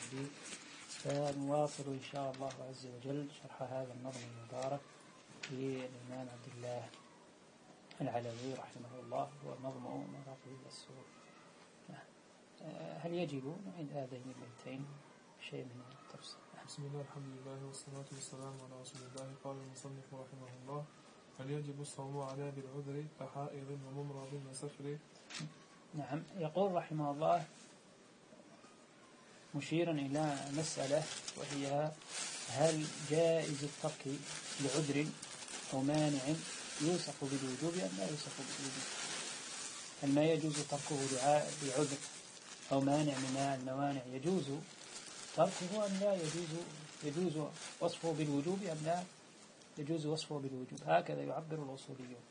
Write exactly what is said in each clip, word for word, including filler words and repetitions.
به. فنواصل إن شاء الله عز وجل شرح هذا النظم المبارك للإمام عبد الله العلوي رحمه الله، هو نظم مراقي السرور. هل يجب عند هذين البيتين شيء من التفصيل؟ بسم الله الحمد لله والصلاة والسلام على رسول الله. قال المصنف رحمه الله: هل يجب الصوم على ذي العذر كحائض وممرض وسفر؟ نعم. يقول رحمه الله مشيرا إلى مسألة، وهي هل جائز الترك لعذر أو مانع يوصف بالوجوب أم لا يوصف بالوجوب؟ هل ما يجوز تركه لعذر أو مانع من الموانع يجوز تركه أم لا يجوز يجوز وصفه بالوجوب أم لا يجوز وصفه بالوجوب؟ هكذا يعبر الأصوليون.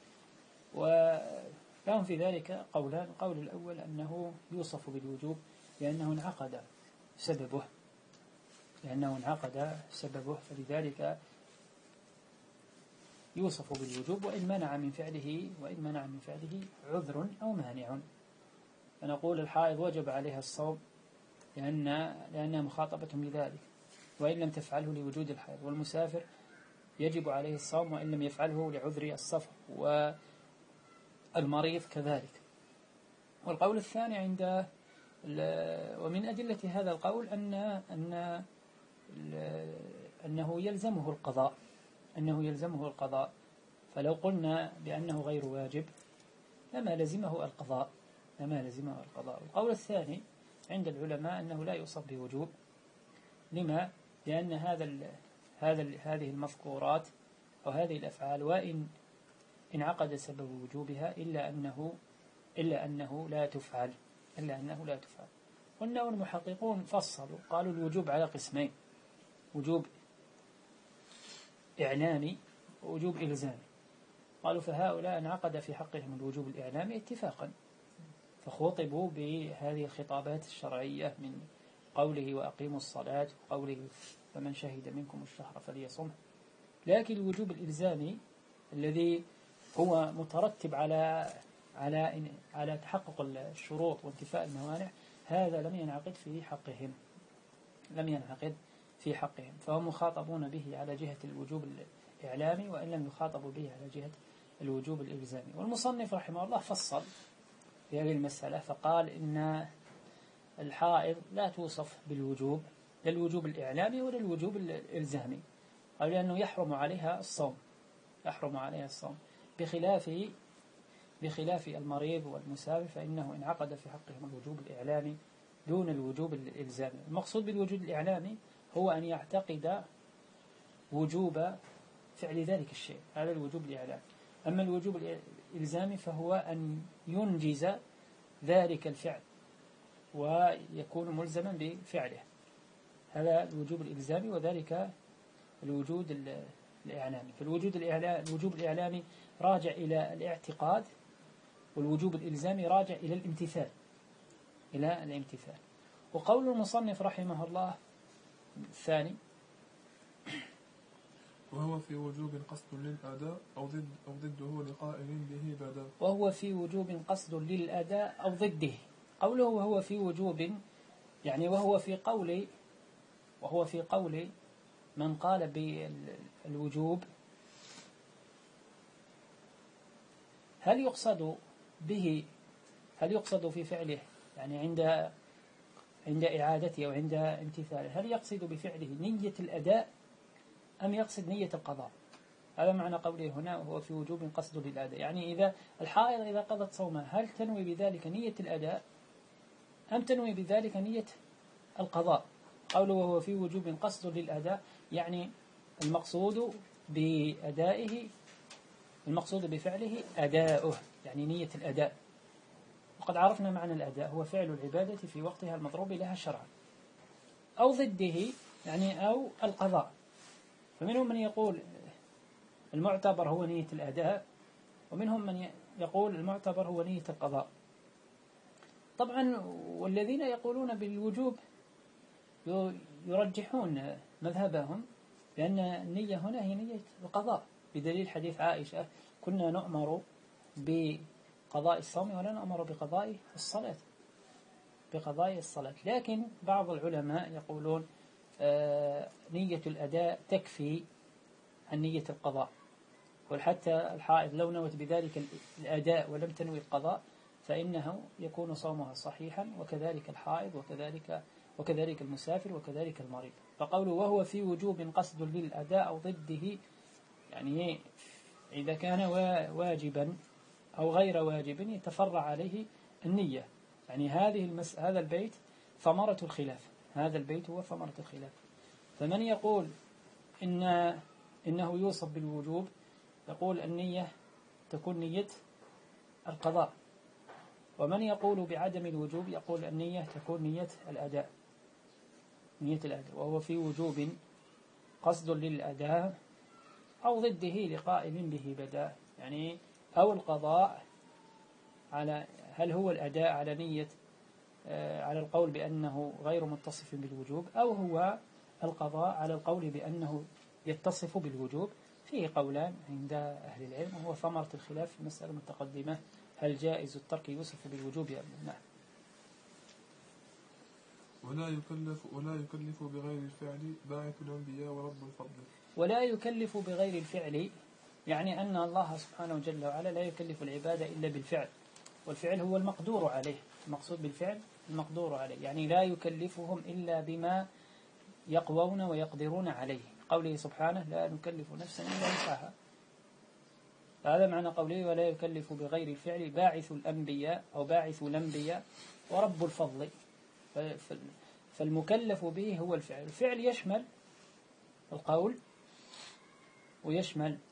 ولهم في ذلك قولان. القول الأول أنه يوصف بالوجوب لأنه انعقد سببه لأنه انعقد سببه فلذلك يوصف بالوجوب، وإن منع من فعله وإن منع من فعله عذر أو مانع. فنقول الحائض وجب عليها الصوم لأن لأنها مخاطبة بذلك وإن لم تفعله لوجود الحائض، والمسافر يجب عليه الصوم وإن لم يفعله لعذر السفر، والمريض كذلك. والقول الثاني عند ومن أدلة هذا القول أن أن أنه يلزمه القضاء أنه يلزمه القضاء فلو قلنا بأنه غير واجب لما لزمه القضاء لما لزمه القضاء. القول الثاني عند العلماء أنه لا يوصف بوجوب. لما؟ لأن هذا ال هذا ال هذه المذكورات أو هذه الأفعال وإن انعقد سبب وجوبها إلا أنه إلا أنه لا تفعل إلا أنه لا تفعل. قلنا المحققون فصلوا قالوا الوجوب على قسمين: وجوب إعلامي ووجوب إلزامي. قالوا فهؤلاء انعقد في حقهم الوجوب الإعلامي اتفاقا، فخوطبوا بهذه الخطابات الشرعية من قوله وأقيموا الصلاة وقوله فمن شهد منكم الشهر فليصمه. لكن الوجوب الإلزامي الذي هو مترتب على على على تحقق الشروط وانتفاء الموانع، هذا لم ينعقد في حقهم لم ينعقد في حقهم فهم مخاطبون به على جهة الوجوب الإعلامي وإن لم يخاطبوا به على جهة الوجوب الإلزامي. والمصنف رحمه الله فصل في هذه المسألة فقال إن الحائض لا توصف بالوجوب، لا الوجوب الإعلامي ولا الوجوب الإلزامي، قال لأنه يحرم عليها الصوم يحرم عليها الصوم بخلاف بخلاف المريض والمسافر فإنه انعقد في حقهم الوجوب الإعلامي دون الوجوب الإلزامي. المقصود بالوجوب الإعلامي هو أن يعتقد وجوب فعل ذلك الشيء، هذا الوجوب الإعلامي. أما الوجوب الإلزامي فهو أن ينجز ذلك الفعل ويكون ملزما بفعله، هذا الوجوب الإلزامي وذلك الوجود الإعلامي. فالوجود الإعلامي الوجوب الإعلامي راجع إلى الاعتقاد، والوجوب الإلزامي راجع إلى الامتثال إلى الامتثال. وقول المصنف رحمه الله الثاني: وهو في وجوب قصد للأداء أو ضد أو ضده لقائل به بدا. وهو في وجوب قصد للأداء أو ضده. قوله وهو في وجوب يعني وهو في قول وهو في قول من قال بالوجوب، هل يقصد به هل يقصد في فعله يعني عند عند إعادته أو عند امتثاله، هل يقصد بفعله نية الأداء أم يقصد نية القضاء؟ هذا معنى قوله هنا وهو في وجوب قصد للأداء. يعني إذا الحائض إذا قضت صومها هل تنوي بذلك نية الأداء أم تنوي بذلك نية القضاء؟ قوله وهو في وجوب قصد للأداء يعني المقصود بأدائه المقصود بفعله أداؤه، يعني نية الأداء. وقد عرفنا معنى الأداء هو فعل العبادة في وقتها المضروب لها شرعا. أو ضده يعني أو القضاء، فمنهم من يقول المعتبر هو نية الأداء ومنهم من يقول المعتبر هو نية القضاء. طبعا والذين يقولون بالوجوب يرجحون مذهبهم لأن النية هنا هي نية القضاء بدليل حديث عائشة: كنا نؤمر بقضاء الصوم ولا نؤمر بقضاء الصلاة. بقضاء الصلاة. لكن بعض العلماء يقولون آه نية الأداء تكفي عن نية القضاء، وحتى الحائض لو نوت بذلك الأداء ولم تنوي القضاء فإنه يكون صومها صحيحا، وكذلك الحائض وكذلك وكذلك المسافر وكذلك المريض. فقوله وهو في وجوب قصد للأداء أو ضده، يعني إذا كان واجبا أو غير واجب يتفرع عليه النية. يعني هذه المس... هذا البيت ثمرة الخلاف، هذا البيت هو ثمرة الخلاف. فمن يقول إن إنه يوصف بالوجوب يقول النية تكون نية القضاء، ومن يقول بعدم الوجوب يقول النية تكون نية الأداء، نية الأداء. وهو في وجوب قصد للأداء أو ضده لقائل به بدا، يعني أو القضاء على، هل هو الأداء على نية آه على القول بأنه غير متصف بالوجوب، أو هو القضاء على القول بأنه يتصف بالوجوب. فيه قولان عند أهل العلم، وهو ثمرة الخلاف في المسألة المتقدمة، هل جائز الترك يوصف بالوجوب أم لا؟ ولا يكلف ولا يكلف بغير الفعل باعث الأنبياء ورب الفضل. ولا يكلف بغير الفعل يعني أن الله سبحانه جل وعلا لا يكلف العبادة إلا بالفعل، والفعل هو المقدور عليه، المقصود بالفعل المقدور عليه، يعني لا يكلفهم إلا بما يقوون ويقدرون عليه. قوله سبحانه لا نكلف نفسا إلا وسعها، هذا معنى قوله ولا يكلف بغير الفعل باعث الأنبياء أو باعث الأنبياء ورب الفضل. فالمكلف به هو الفعل. الفعل يشمل القول ويشمل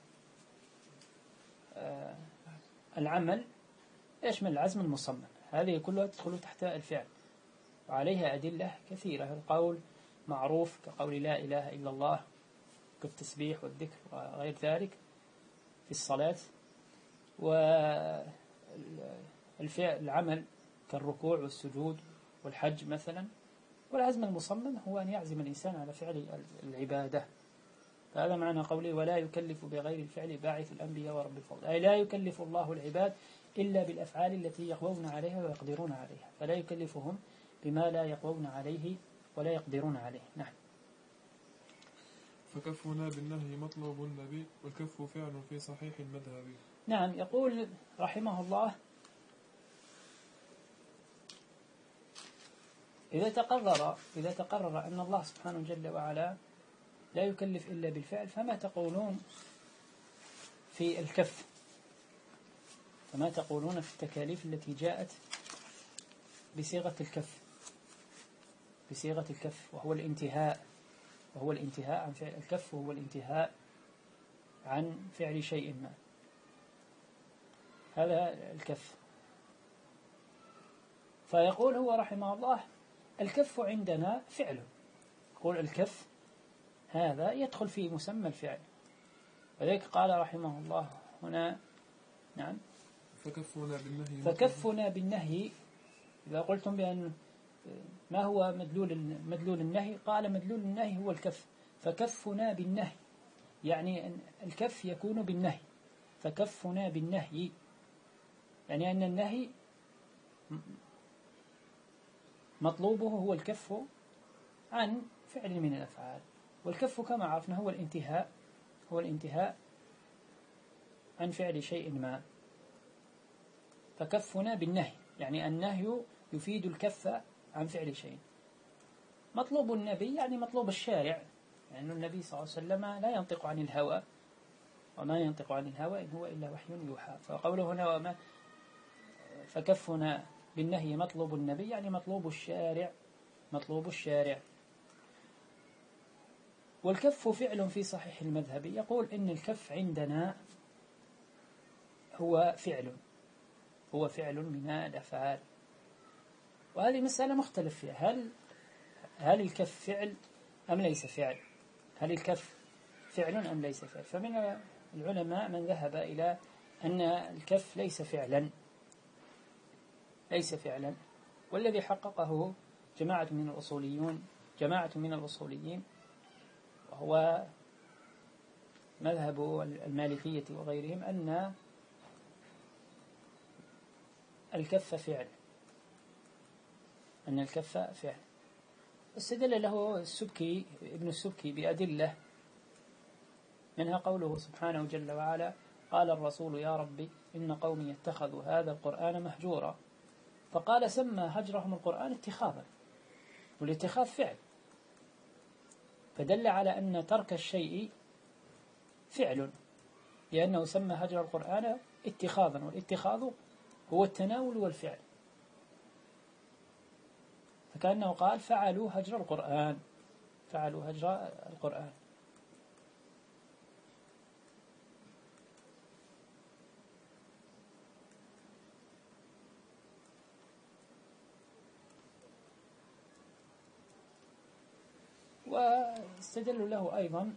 آه العمل، يشمل العزم المصمم، هذه كلها تدخل تحت الفعل، وعليها أدلة كثيرة. القول معروف كقول لا إله إلا الله، كالتسبيح والذكر وغير ذلك في الصلاة. والفعل العمل كالركوع والسجود والحج مثلا. والعزم المصمم هو أن يعزم الإنسان على فعل العبادة. فهذا معنى قوله ولا يكلف بغير الفعل باعث الأنبياء ورب الفضل، أي لا يكلف الله العباد إلا بالأفعال التي يقوون عليها ويقدرون عليها، فلا يكلفهم بما لا يقوون عليه ولا يقدرون عليه. نعم. فكفنا بالنهي مطلوب النبي والكف فعل في صحيح المذهب. نعم. يقول رحمه الله إذا تقرر إذا تقرر أن الله سبحانه جل وعلا لا يكلف إلا بالفعل، فما تقولون في الكف؟ فما تقولون في التكاليف التي جاءت بصيغة الكف بصيغة الكف وهو الانتهاء وهو الانتهاء عن فعل الكف وهو الانتهاء عن فعل شيء ما، هذا الكف. فيقول هو رحمه الله الكف عندنا فعل، يقول الكف هذا يدخل في مسمى الفعل، وذلك قال رحمه الله هنا نعم فكفنا بالنهي فكفنا بالنهي. إذا قلتم بأن ما هو مدلول مدلول النهي، قال مدلول النهي هو الكف، فكفنا بالنهي يعني أن الكف يكون بالنهي، فكفنا بالنهي يعني أن النهي مطلوبه هو الكف عن فعل من الأفعال، والكف كما عرفنا هو الانتهاء هو الانتهاء عن فعل شيء ما. فكفنا بالنهي يعني النهي يفيد الكف عن فعل شيء. مطلوب النبي يعني مطلوب الشارع، لأن يعني النبي صلى الله عليه وسلم لا ينطق عن الهوى، وما ينطق عن الهوى إن هو إلا وحي يوحى. فقوله هنا وما فكفنا بالنهي مطلوب النبي يعني مطلوب الشارع مطلوب الشارع. والكف فعل في صحيح المذهب. يقول إن الكف عندنا هو فعل هو فعل من الأفعال، وهذه مسألة مختلف فيها، هل هل الكف فعل أم ليس فعل؟ هل الكف فعل أم ليس فعل؟ فمن العلماء من ذهب إلى أن الكف ليس فعلا ليس فعلا والذي حققه جماعة من الأصوليون جماعة من الأصوليين وهو مذهب المالكية وغيرهم أن الكف فعل أن الكف فعل. استدل له السبكي ابن السبكي بأدلة، منها قوله سبحانه جل وعلا: قال الرسول يا ربي إن قومي اتخذوا هذا القرآن مهجورا. فقال سمى هجرهم القرآن اتخاذا، والاتخاذ فعل، فدل على أن ترك الشيء فعل، لأنه سمى هجر القرآن اتخاذا، والاتخاذ هو التناول والفعل، فكأنه قال فعلوا هجر القرآن، فعلوا هجر القرآن. واستدلوا له أيضا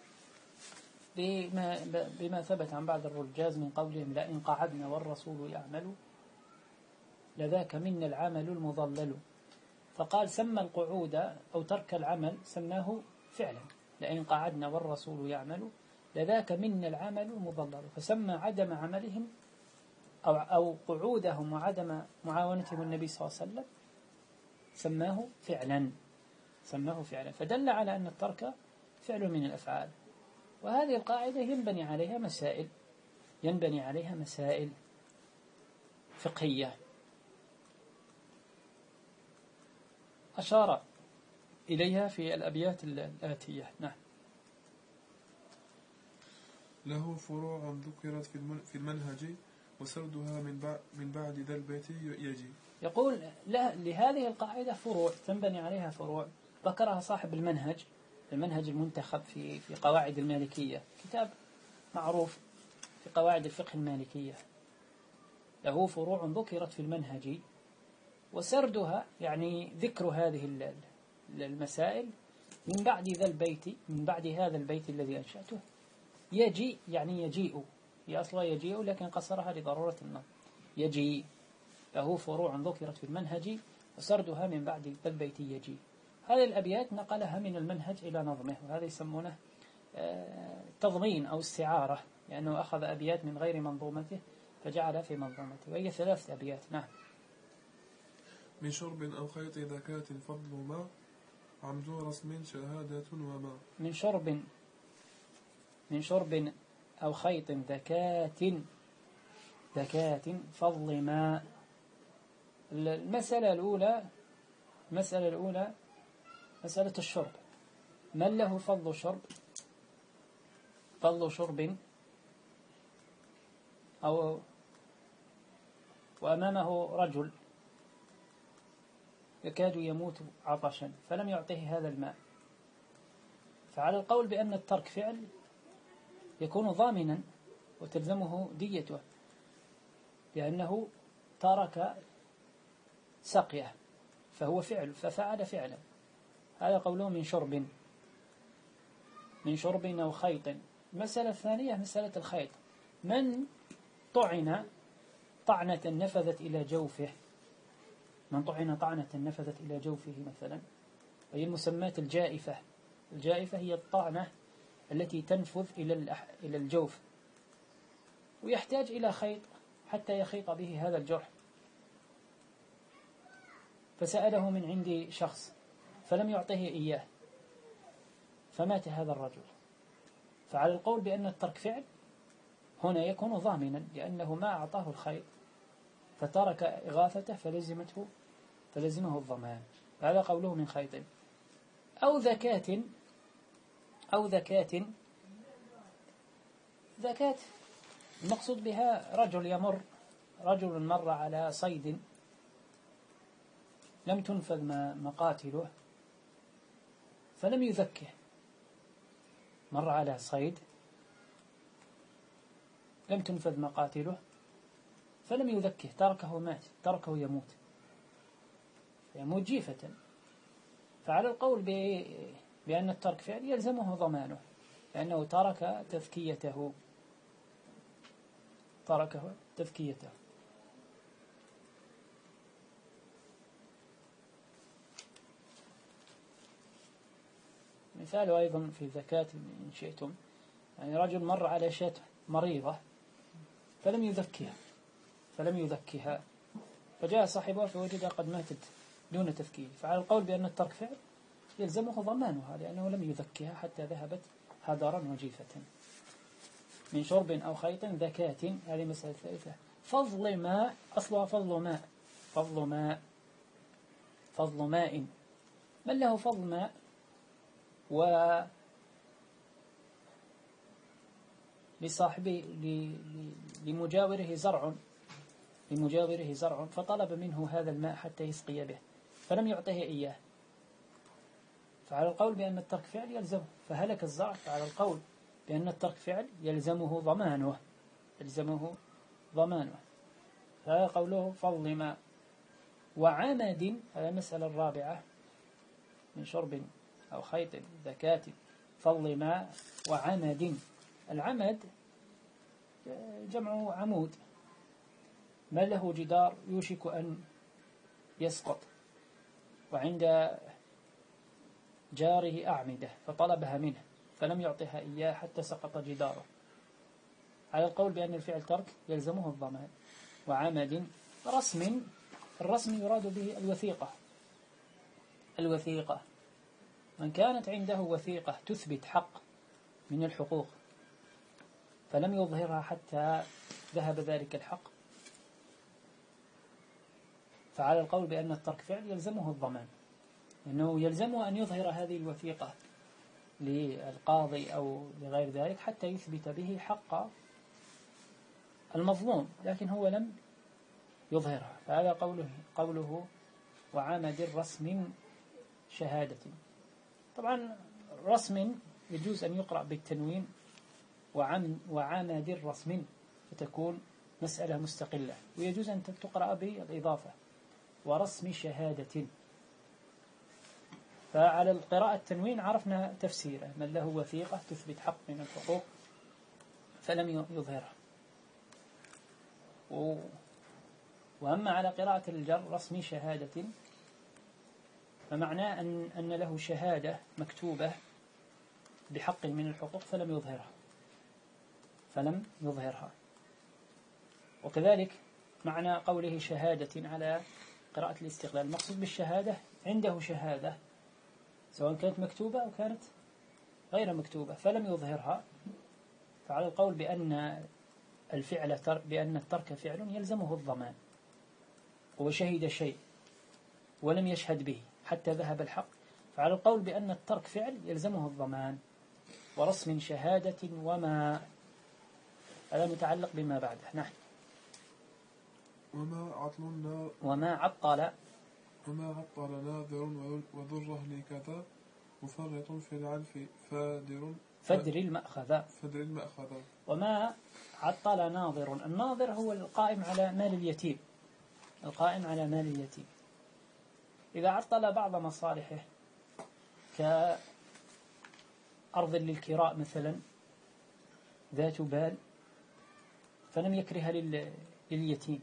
بما, بما ثبت عن بعض الرجاز من قولهم: لئن قعدنا والرسول يعمل لذاك منا العمل المضلل. فقال سمى القعود أو ترك العمل سماه فعلا، لئن قعدنا والرسول يعمل لذاك منا العمل المضلل، فسمى عدم عملهم أو, أو قعودهم وعدم معاونتهم النبي صلى الله عليه وسلم سماه فعلا، سماه فعلا، فدل على أن الترك فعل من الأفعال. وهذه القاعدة ينبني عليها مسائل ينبني عليها مسائل فقهية أشار إليها في الأبيات الآتية. نعم. له فروع ذكرت في المنهج وسردها من بعد ذا البيت يجي. يقول لهذه القاعدة فروع تنبني عليها فروع، ذكرها صاحب المنهج، المنهج المنتخب في في قواعد المالكية، كتاب معروف في قواعد الفقه المالكية. له فروع ذكرت في المنهج وسردها، يعني ذكر هذه المسائل من بعد ذا البيت، من بعد هذا البيت الذي أنشأته. يجي يعني يجيء، هي أصلا يجيء لكن قصرها لضرورة النظر. يجي له فروع ذكرت في المنهج وسردها من بعد ذا البيت يجي. هذه الأبيات نقلها من المنهج إلى نظمه، وهذا يسمونه تضمين أو استعارة، لأنه أخذ أبيات من غير منظومته فجعلها في منظومته، وهي ثلاث أبيات. نعم. من شرب أو خيط ذكاة فضل ما عمدو رسم شهادة وما. من شرب من شرب أو خيط ذكاة ذكاة فضل ما. المسألة الأولى المسألة الأولى مسألة الشرب. من له فضل شرب؟ فضل شرب أو وأمامه رجل يكاد يموت عطشا فلم يعطيه هذا الماء، فعلى القول بأن الترك فعل يكون ضامنا وتلزمه ديته، لأنه ترك سقيه فهو فعل، ففعل فعلا. هذا قوله من شرب من شرب أو خيط. المسألة الثانية مسألة الخيط. من طعن طعنة نفذت إلى جوفه، من طعن طعنة نفذت إلى جوفه مثلا، وهي المسمات الجائفة. الجائفة هي الطعنة التي تنفذ إلى إلى الجوف، ويحتاج إلى خيط حتى يخيط به هذا الجرح، فسأله من عند شخص فلم يعطيه إياه فمات هذا الرجل. فعلى القول بأن الترك فعل هنا يكون ضامنا، لأنه ما أعطاه الخيط فترك إغاثته فلزمته فلزمه الضمان. هذا قوله من خيط. أو ذكاة أو ذكاة ذكاة المقصود بها رجل يمر رجل مر على صيد لم تنفذ مقاتله فلم يذكه. مر على صيد لم تنفذ مقاتله فلم يذكه، تركه مات، تركه يموت، يموت جيفة. فعلى القول بأن الترك فعل يلزمه ضمانه، لأنه ترك تذكيته تركه تذكيته. مثال أيضا في الزكاة إن شئتم، يعني رجل مر على شاة مريضة فلم يذكها فلم يذكها فجاء صاحبها فوجدها قد ماتت دون تذكير. فعلى القول بأن الترك فعل يلزمه ضمانها لأنه لم يذكها حتى ذهبت هدرا وجيفة. من شرب أو خيط ذكاة، هذه مسألة ثالثة. فضل ماء، أصلها فضل ماء، فضل ماء، فضل ماء. من له فضل ماء و لصاحبه لمجاوره زرع لمجاوره زرع فطلب منه هذا الماء حتى يسقي به فلم يعطه إياه، فعلى القول بأن الترك فعل يلزمه، فهلك الزرع، فعلى القول بأن الترك فعل يلزمه ضمانه يلزمه ضمانه هذا قوله فضل ماء. وعمد، هذا المسألة الرابعة. من شرب أو خيط ذكاة فضل ماء وعمد. العمد جمع عمود، ما له جدار يوشك أن يسقط، وعند جاره أعمدة فطلبها منه فلم يعطها إياه حتى سقط جداره. على القول بأن الفعل ترك يلزمه الضمان. وعمد رسم، الرسم يراد به الوثيقة. الوثيقة من كانت عنده وثيقة تثبت حق من الحقوق فلم يظهرها حتى ذهب ذلك الحق، فعلى القول بأن الترك فعل يلزمه الضمان، إنه يلزمه أن يظهر هذه الوثيقة للقاضي أو لغير ذلك حتى يثبت به حق المظلوم، لكن هو لم يظهرها. فهذا قوله قوله وعمد رسم شهادة. طبعا رسم يجوز أن يقرأ بالتنوين، وعم وعمد رسم فتكون مسألة مستقلة، ويجوز أن تقرأ بالإضافة ورسم شهادة. فعلى القراءة التنوين عرفنا تفسيره، من له وثيقة تثبت حق من الحقوق فلم يظهرها. وأما على قراءة الجر رسم شهادة فمعناه أن أن له شهادة مكتوبة بحق من الحقوق فلم يظهرها فلم يظهرها وكذلك معنى قوله شهادة على قراءة الاستقلال، المقصود بالشهادة عنده شهادة سواء كانت مكتوبة أو كانت غير مكتوبة فلم يظهرها، فعلى القول بأن الفعل ترك بأن الترك فعل يلزمه الضمان، وشهد شيء ولم يشهد به حتى ذهب الحق، فعلى القول بأن الترك فعل يلزمه الضمان. ورسم شهادة وما، هذا متعلق بما بعده. نحن وما عطل وما عطل وما عطل ناظر وذره لكذا مفرط في العلف فادر فدر المأخذ فدر المأخذ. وما عطل ناظر، الناظر هو القائم على مال اليتيم، القائم على مال اليتيم إذا عطل بعض مصالحه كأرض للكراء مثلا ذات بال فلم يكرها لليتيم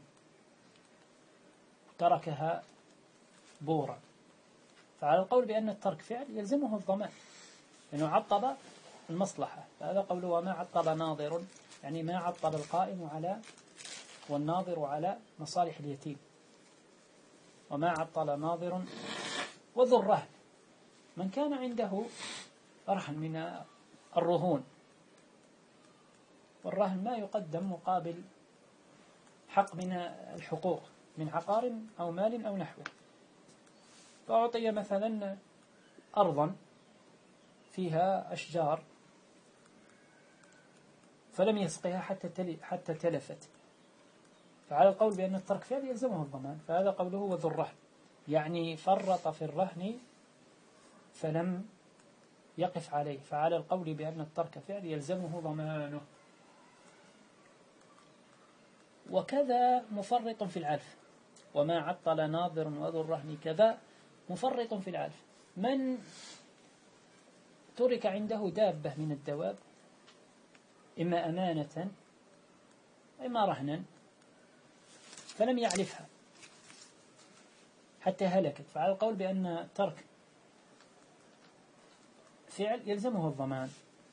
تركها بورا، فعلى القول بأن الترك فعل يلزمه الضمان لأنه عطل المصلحة. فهذا قوله وما عطل ناظر، يعني ما عطل القائم على والناظر على مصالح اليتيم. وما عطل ناظر وذو الرهن، من كان عنده رهن من الرهون، والرهن ما يقدم مقابل حق من الحقوق من عقار أو مال أو نحوه، فأعطي مثلا أرضا فيها أشجار فلم يسقها حتى حتى تلفت، فعلى القول بأن الترك فعل يلزمه الضمان. فهذا قوله وذو الرهن، يعني فرط في الرهن فلم يقف عليه، فعلى القول بأن الترك فعل يلزمه ضمانه. وكذا مفرط في العلف، وما عطل ناظر وذو الرهن كذا مفرط في العلف، من ترك عنده دابة من الدواب إما أمانة إما رهنا فلم يعلفها حتى هلكت، فعلى القول بأن ترك فعل يلزمه الضمان.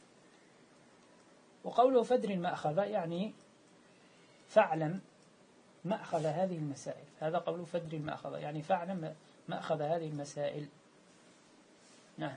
وقوله فدر مأخذ يعني فاعلم مأخذ هذه المسائل، هذا قوله فدر مأخذ يعني فاعلم مأخذ هذه المسائل. نعم.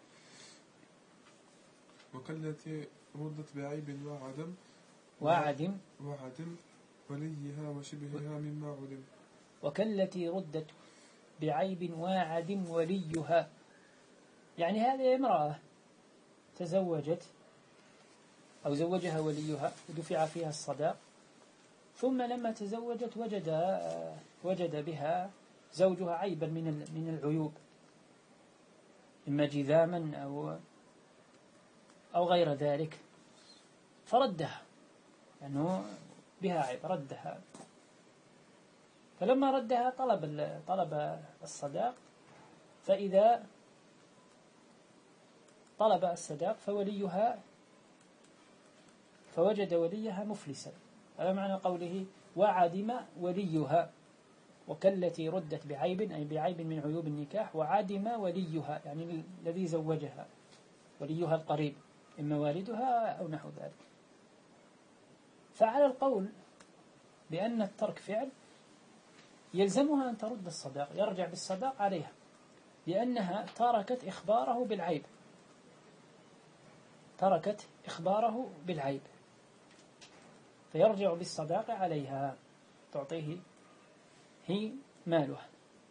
وكالتي ردت بعيب وعدم وعدم وعدم وليها وشبهها مما علم. وكالتي ردت بعيب وعدم وليها، يعني هذه امرأة تزوجت أو زوجها وليها ودفع فيها الصداق، ثم لما تزوجت وجد وجد بها زوجها عيبا من من العيوب، إما جذاما أو أو غير ذلك، فردها لأنه بها عيب، ردها. فلما ردها طلب طلب الصداق، فإذا طلب الصداق فوليها فوجد وليها مفلسا. هذا معنى قوله وعدم وليها، وكالتي ردت بعيب أي بعيب من عيوب النكاح، وعدم وليها يعني الذي زوجها، وليها القريب إما والدها أو نحو ذلك. فعلى القول بأن الترك فعل يلزمها أن ترد الصداق، يرجع بالصداق عليها، لأنها تركت إخباره بالعيب، تركت إخباره بالعيب، فيرجع بالصداق عليها، تعطيه هي مالها.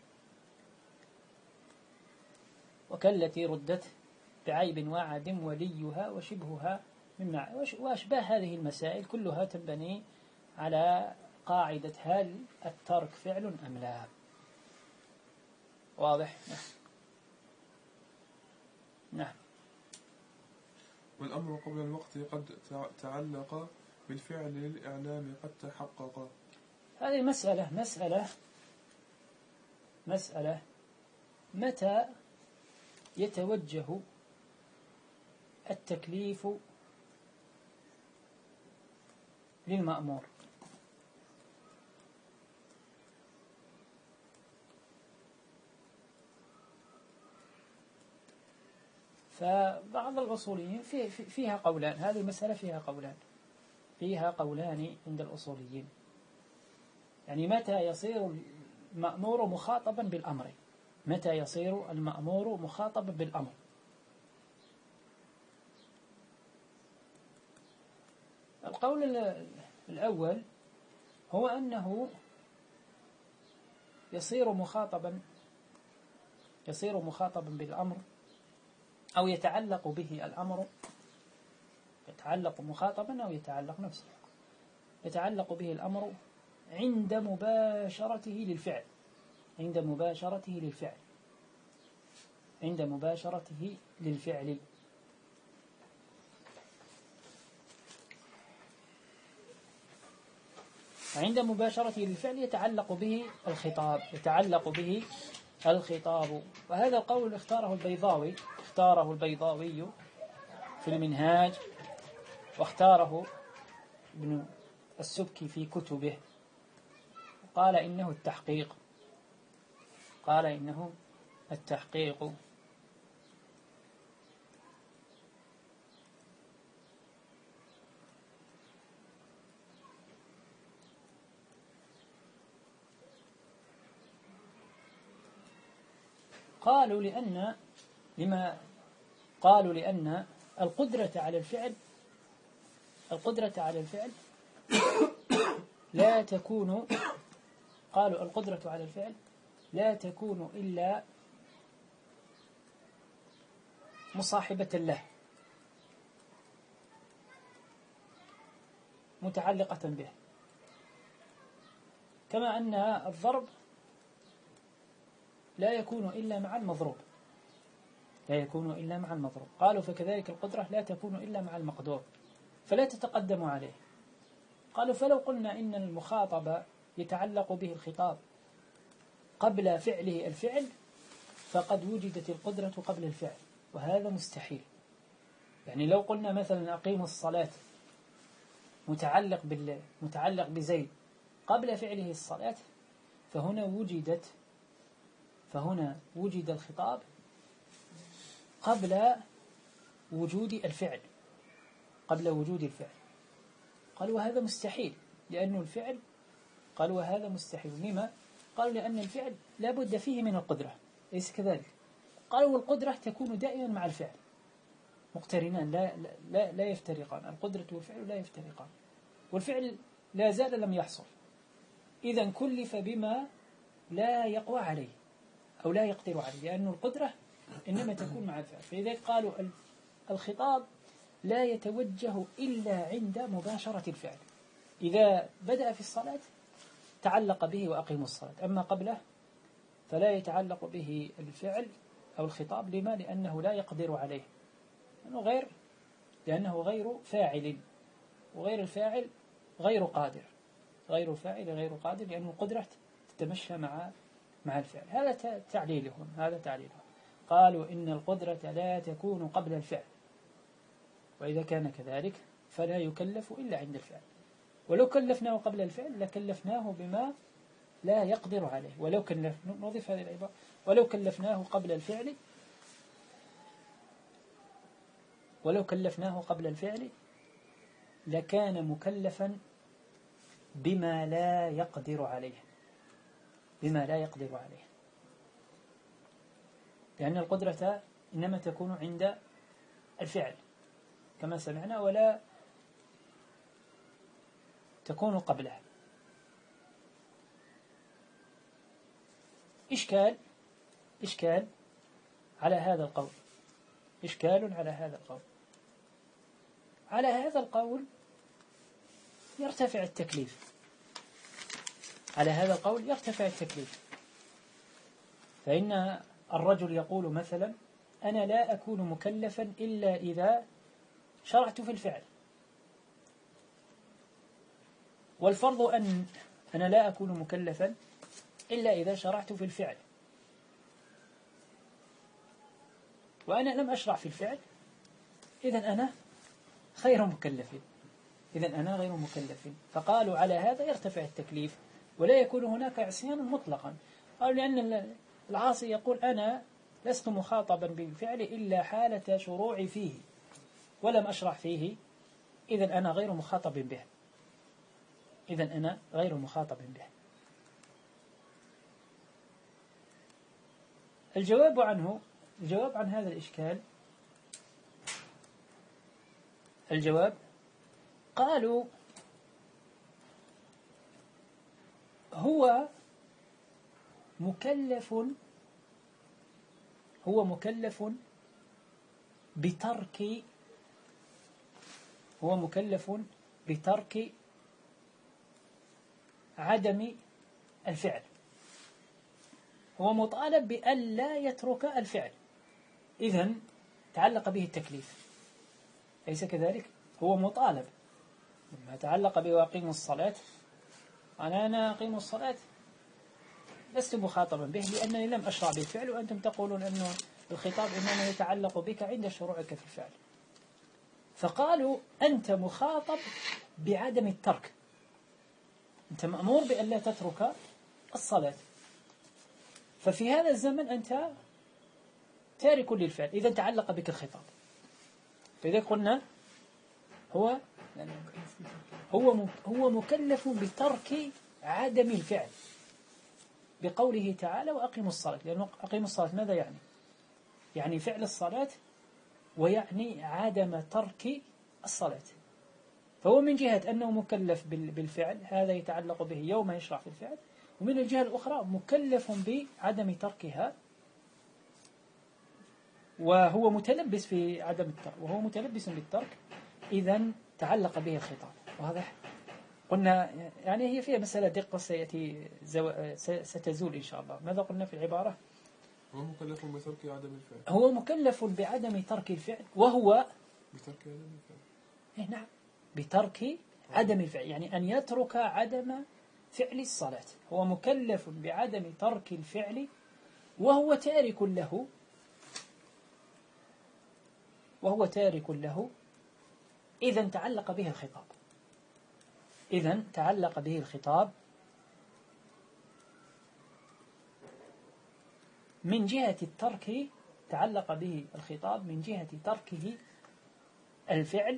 وكالتي ردت بعيب وعدم وليها وشبهها مما، وأشباه هذه المسائل كلها تنبني على قاعدة هل الترك فعل أم لا. واضح؟ نعم. والأمر قبل الوقت قد تعلق بالفعل للإعلام قد تحقق. هذه مسألة مسألة مسألة متى يتوجه التكليف للمأمور؟ فبعض الأصوليين في فيها قولان، هذه المسألة فيها قولان فيها قولان عند الأصوليين، يعني متى يصير المأمور مخاطبا بالأمر، متى يصير المأمور مخاطبا بالأمر. القول الأول هو أنه يصير مخاطبا يصير مخاطبا بالأمر أو يتعلق به الأمر، يتعلق مخاطبا أو يتعلق نفسه، يتعلق به الأمر عند مباشرته للفعل، عند مباشرته للفعل عند مباشرته للفعل عند مباشرته للفعل يتعلق به الخطاب يتعلق به الخطاب. وهذا القول اختاره البيضاوي اختاره البيضاوي في المنهاج، واختاره ابن السبكي في كتبه، قال إنه التحقيق قال إنه التحقيق قالوا لأن لما قالوا لأن القدرة على الفعل القدرة على الفعل لا تكون قالوا القدرة على الفعل لا تكون إلا مصاحبة له، متعلقة به، كما أن الضرب لا يكون إلا مع المضروب لا يكون إلا مع المضروب. قالوا فكذلك القدرة لا تكون إلا مع المقدور، فلا تتقدم عليه. قالوا فلو قلنا إن المخاطب يتعلق به الخطاب قبل فعله الفعل فقد وجدت القدرة قبل الفعل، وهذا مستحيل. يعني لو قلنا مثلا أقيموا الصلاة متعلق بال متعلق بزيد قبل فعله الصلاة، فهنا وجدت فهنا وجد الخطاب قبل وجود الفعل قبل وجود الفعل قالوا وهذا مستحيل، لأنه الفعل قالوا وهذا مستحيل. لما؟ قالوا لأن الفعل لا بد فيه من القدرة، ليس كذلك. قالوا والقدرة تكون دائما مع الفعل، مقترنان لا, لا, لا يفترقان، القدرة والفعل لا يفترقان، والفعل لا زال لم يحصل، إذا كلف بما لا يقوى عليه أو لا يقدر عليه، لأن القدرة إنما تكون مع الفعل. فلذلك قالوا الخطاب لا يتوجه إلا عند مباشرة الفعل. إذا بدأ في الصلاة تعلق به وأقيموا الصلاة، أما قبله فلا يتعلق به الفعل أو الخطاب. لما؟ لأنه لا يقدر عليه، لأنه غير لأنه غير فاعل، وغير الفاعل غير قادر، غير الفاعل غير قادر، لأن القدرة تتمشى مع مع الفعل. هذا تعليلهم، هذا تعليلهم. قالوا إن القدرة لا تكون قبل الفعل، وإذا كان كذلك فلا يكلف إلا عند الفعل، ولو كلفناه قبل الفعل لكلفناه بما لا يقدر عليه، ولو كلف نضيف هذه العبارة ولو كلفناه قبل الفعل ولو كلفناه قبل الفعل لكان مكلفا بما لا يقدر عليه، بما لا يقدر عليه، لأن القدرة إنما تكون عند الفعل كما سمعنا، ولا تكون قبله. إشكال إشكال على هذا القول، إشكال على هذا القول. على هذا القول يرتفع التكليف، على هذا القول يرتفع التكليف. فإن الرجل يقول مثلا أنا لا أكون مكلفا إلا إذا شرعت في الفعل، والفرض أن أنا لا أكون مكلفا إلا إذا شرعت في الفعل، وأنا لم أشرع في الفعل، إذن أنا غير مكلف، إذن أنا غير مكلف. فقالوا على هذا يرتفع التكليف ولا يكون هناك عصيان مطلقا. قالوا لأن العاصي يقول أنا لست مخاطبا بالفعل إلا حالة شروعي فيه ولم أشرع فيه، إذن أنا غير مخاطب به، إذن أنا غير مخاطب به. الجواب عنه الجواب عن هذا الإشكال، الجواب قالوا هو مكلف هو مكلف بترك هو مكلف بترك عدم الفعل، هو مطالب بأن لا يترك الفعل، إذن تعلق به التكليف، ليس كذلك؟ هو مطالب ما تعلق به وأقيموا الصلاة، أنا أنا أقيم الصلاة لست مخاطبا به لأنني لم أشرع بالفعل، وأنتم تقولون أن الخطاب إنما يتعلق بك عند شروعك في الفعل. فقالوا أنت مخاطب بعدم الترك، أنت مأمور بأن لا تترك الصلاة، ففي هذا الزمن أنت تارك للفعل، إذا تعلق بك الخطاب. فإذا قلنا هو هو هو مكلف بترك عدم الفعل بقوله تعالى وأقيموا الصلاة، لأنه أقيموا الصلاة ماذا يعني؟ يعني فعل الصلاة ويعني عدم ترك الصلاة. فهو من جهة أنه مكلف بالفعل، هذا يتعلق به يوم يشرع في الفعل، ومن الجهة الأخرى مكلف بعدم تركها، وهو متلبس في عدم الترك، وهو متلبس بالترك، إذن تعلق به الخطاب. واضح؟ قلنا يعني هي فيها مسألة دقة سيأتي زو... ستزول إن شاء الله. ماذا قلنا في العبارة؟ هو مكلف بترك عدم الفعل، هو مكلف بعدم ترك الفعل، وهو بترك عدم الفعل. إيه نعم، بترك عدم الفعل، يعني أن يترك عدم فعل الصلاة. هو مكلف بعدم ترك الفعل وهو تارك له وهو تارك له إذن تعلق به الخطاب، إذن تعلق به الخطاب من جهة الترك، تعلق به الخطاب من جهة تركه الفعل،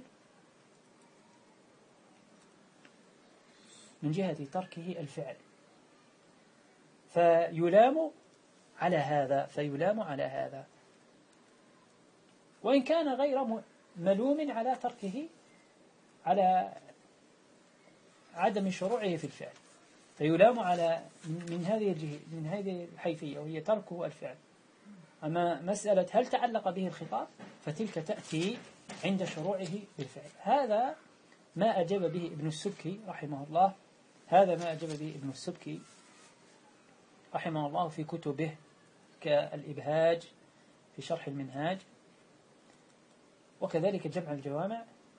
من جهة تركه الفعل. فيلام على هذا فيلام على هذا وإن كان غير ملوم على تركه على عدم شروعه في الفعل، فيلام على من هذه الجهة من هذه الحيثية وهي تركه الفعل. أما مسألة هل تعلق به الخطاب فتلك تأتي عند شروعه بالفعل. هذا ما أجاب به ابن السبكي رحمه الله هذا ما أجاب به ابن السبكي رحمه الله في كتبه كالإبهاج في شرح المنهاج، وكذلك جمع الجوامع،